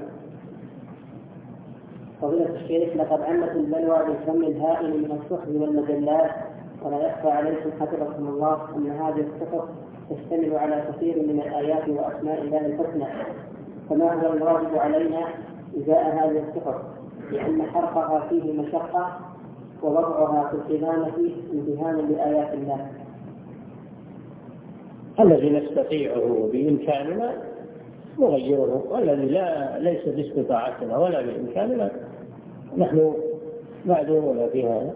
Speaker 2: فضيلة الشيخ لقد عمت البلوى بالكم الهائل من الصحف والمجلات، ولا يخفى عليكم حفظكم الله أن هذه الصحف تشتمل على كثير من الآيات وأسماء الله الحسنى، فما هو الواجب علينا إزاء هذه الصحف، لأن حرقها فيه مشقة ووضعها في القمامة امتهانا لآيات الله؟
Speaker 1: الذي نستطيعه بإمكاننا نغيره، والذي لا ليس باستطاعتنا ولا بإمكاننا نحن معذورون في هذا،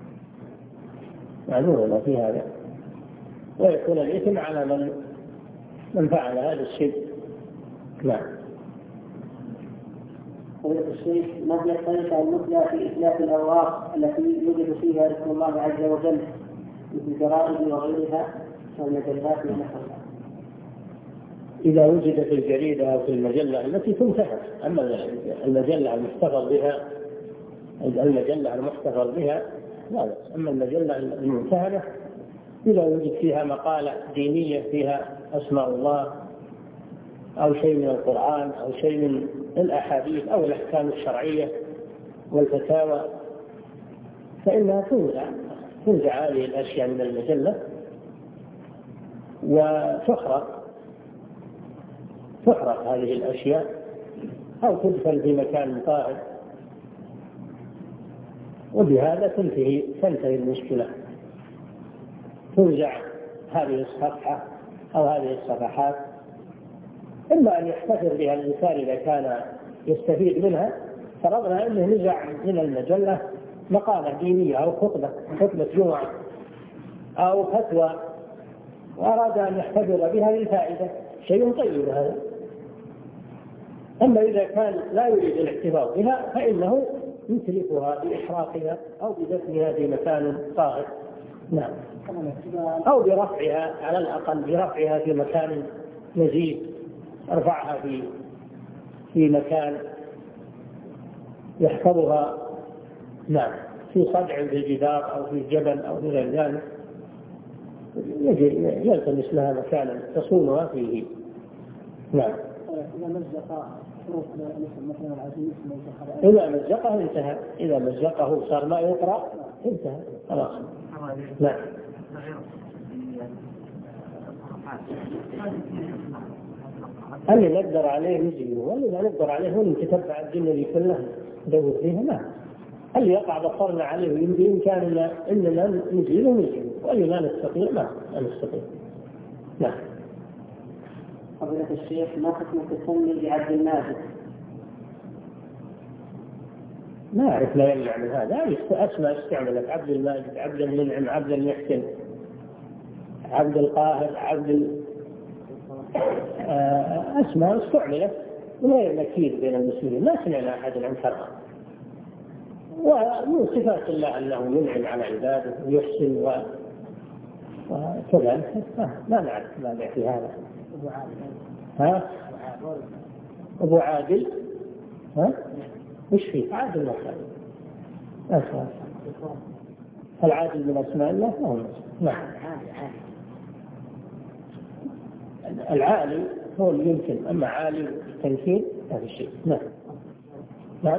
Speaker 1: معذورون في هذا، ويكون الإثم على من من فعل هذا الشيء. نعم.
Speaker 2: فضيلة الشيخ ما هي الطريقة المثلى في إتلاف الأوراق التي يوجد فيها اسم الله عز وجل مثل الجرائد وغيرها والمجلات ونحوها؟
Speaker 1: إذا وجد في الجريدة أو في المجلة التي تنتهك، أما المجلة المحتفظ بها المجلة المحتفظ بها لا بأس، أما المجلة المنتهكة إذا وجد فيها مقالة دينية فيها أسماء الله أو شيء من القرآن أو شيء من الأحاديث أو الأحكام الشرعية والفتاوى فإنها تنزع تنزع هذه الأشياء من المجلة وتحرق تحرق هذه الأشياء أو تدفن في مكان طاهر، وبهذا تنتهي تنتهي المشكلة. تنزع هذه الصفحة أو هذه الصفحات، إما أن يحتفظ بها الإنسان إذا كان يستفيد منها، فرضنا أنه نزع من المجلة مقالة دينية أو خطبة خطبة جمعة أو فتوى وأراد أن يحتفظ بها للفائدة، شيء طيب هذا. أما إذا كان لا يريد الاحتفاظ بها فإنه يتلفها بإحراقها أو بدفنها في مكان طاهر. نعم. أو برفعها، على الأقل برفعها في مكان نزيه، ارفعها في في مكان يحفظها، نعم، في صدع في الجدار أو في جبل أو في غير ذلك، يلتمس لها مكانا تصونها فيه. نعم.
Speaker 2: إذا مزق مثلا العزيز
Speaker 1: إذا مزقه انتهى، إذا مزقه صار ما يقرأ انتهى خلاص. نعم. اللي نقدر عليه نجيه، واللي لا نقدر عليه هو نتتبع الدنيا اللي كلها ندور فيها. نعم. اللي يقع بصرنا عليه بإمكاننا إننا نجيه ونجيه، واللي لا نستطيع ما نستطيع. نعم.
Speaker 2: فضيلة الشيخ ما حكم التسمي بعبد الماجد؟
Speaker 1: ما أعرف ما يمنع من هذا. هذه أسماء استعملت: عبد الماجد، عبد المنعم، عبد المحسن، عبد القاهر، عبد أسماء استعملت غير نكير بين المسلمين، ما سمعنا أحد أنكرها. ومن صفات الله أنه منعم على عباده ويحسن و... وكذلك ما نعرف ماذا في هذا. ها؟ أبو عادل، ها؟ وش فيه؟ عادل وخالد. أسماء العادل من أسماء الله فهو نعم. العالي هو اللي يمكن، أما عالي التنكير ما في شيء. نعم نعم.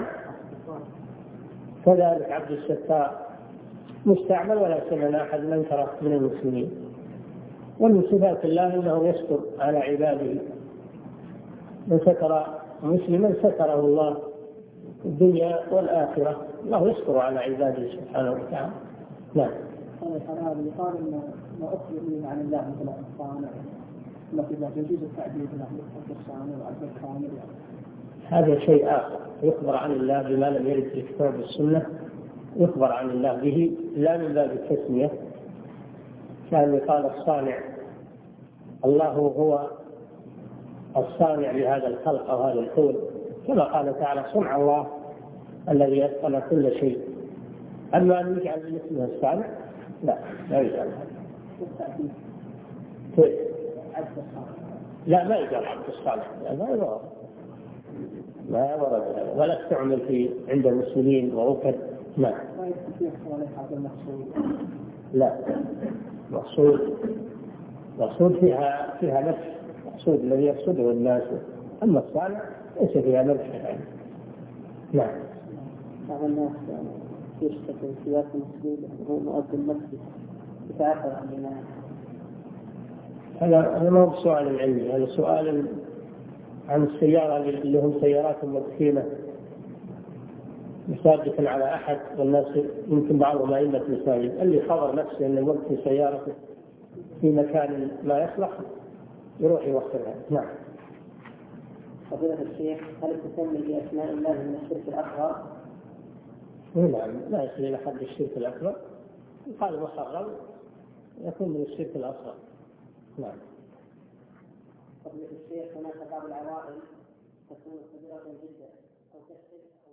Speaker 1: كذلك عبد الستار مستعمل ولا سمعنا أحد منكره من المسلمين. ومن صفات الله أنه يستر على عباده، من ستر مسلما ستره الله الدنيا والآخرة. الله يستر على عباده سبحانه وتعالى. نعم.
Speaker 2: هذا اللي قال إن ما أخبر به عن الله مثل الصانع، مثل يجوز التعبير له عبد الصانع وعبد الكامل.
Speaker 1: هذا شيء آخر، يخبر عن الله بما لم يرد في الكتاب والسنة، يخبر عن الله به لا من باب التسمية. كان قال الصانع، الله هو الصانع لهذا الخلق أو هذا الكون، كما قال تعالى: صنع الله الذي يتقن كل شيء. أما أن يجعل مثله الصانع لا، لا يجعل هذا. لا، ما يجعل عبد الصالح، ما ورد ما ورد ولا استعمل في عند المسلمين وأوكد. لا لا، مقصود مقصود فيها فيها نفس، مقصود الذي يقصده الناس. أما الصالح ليس فيها نفس يعني. نعم.
Speaker 2: بعض الناس يشتكي سياسة المسلمين هو مؤذن مسجد يتعافى عن
Speaker 1: هذا هذا ما هو سؤال علمي، هذا سؤال عن السيارة اللي هم سيارات مدخينة مساجد على أحد، والناس يمكن بعضهم أئمة مساجد اللي خبر نفسه أن الوقت في سيارته في مكان ما يصلح يروح يوصلها. نعم.
Speaker 2: فضيلة الشيخ، هل التسمي بأسماء الله من الشرك الأصغر؟
Speaker 1: نعم، لا يصل إلى حد الشرك الأكبر، قال محرم يكون من الشرك الأصغر. نعم.
Speaker 2: فضيلة الشيخ، هناك بعض العوائل تكون كبيرة جدا أو تشرك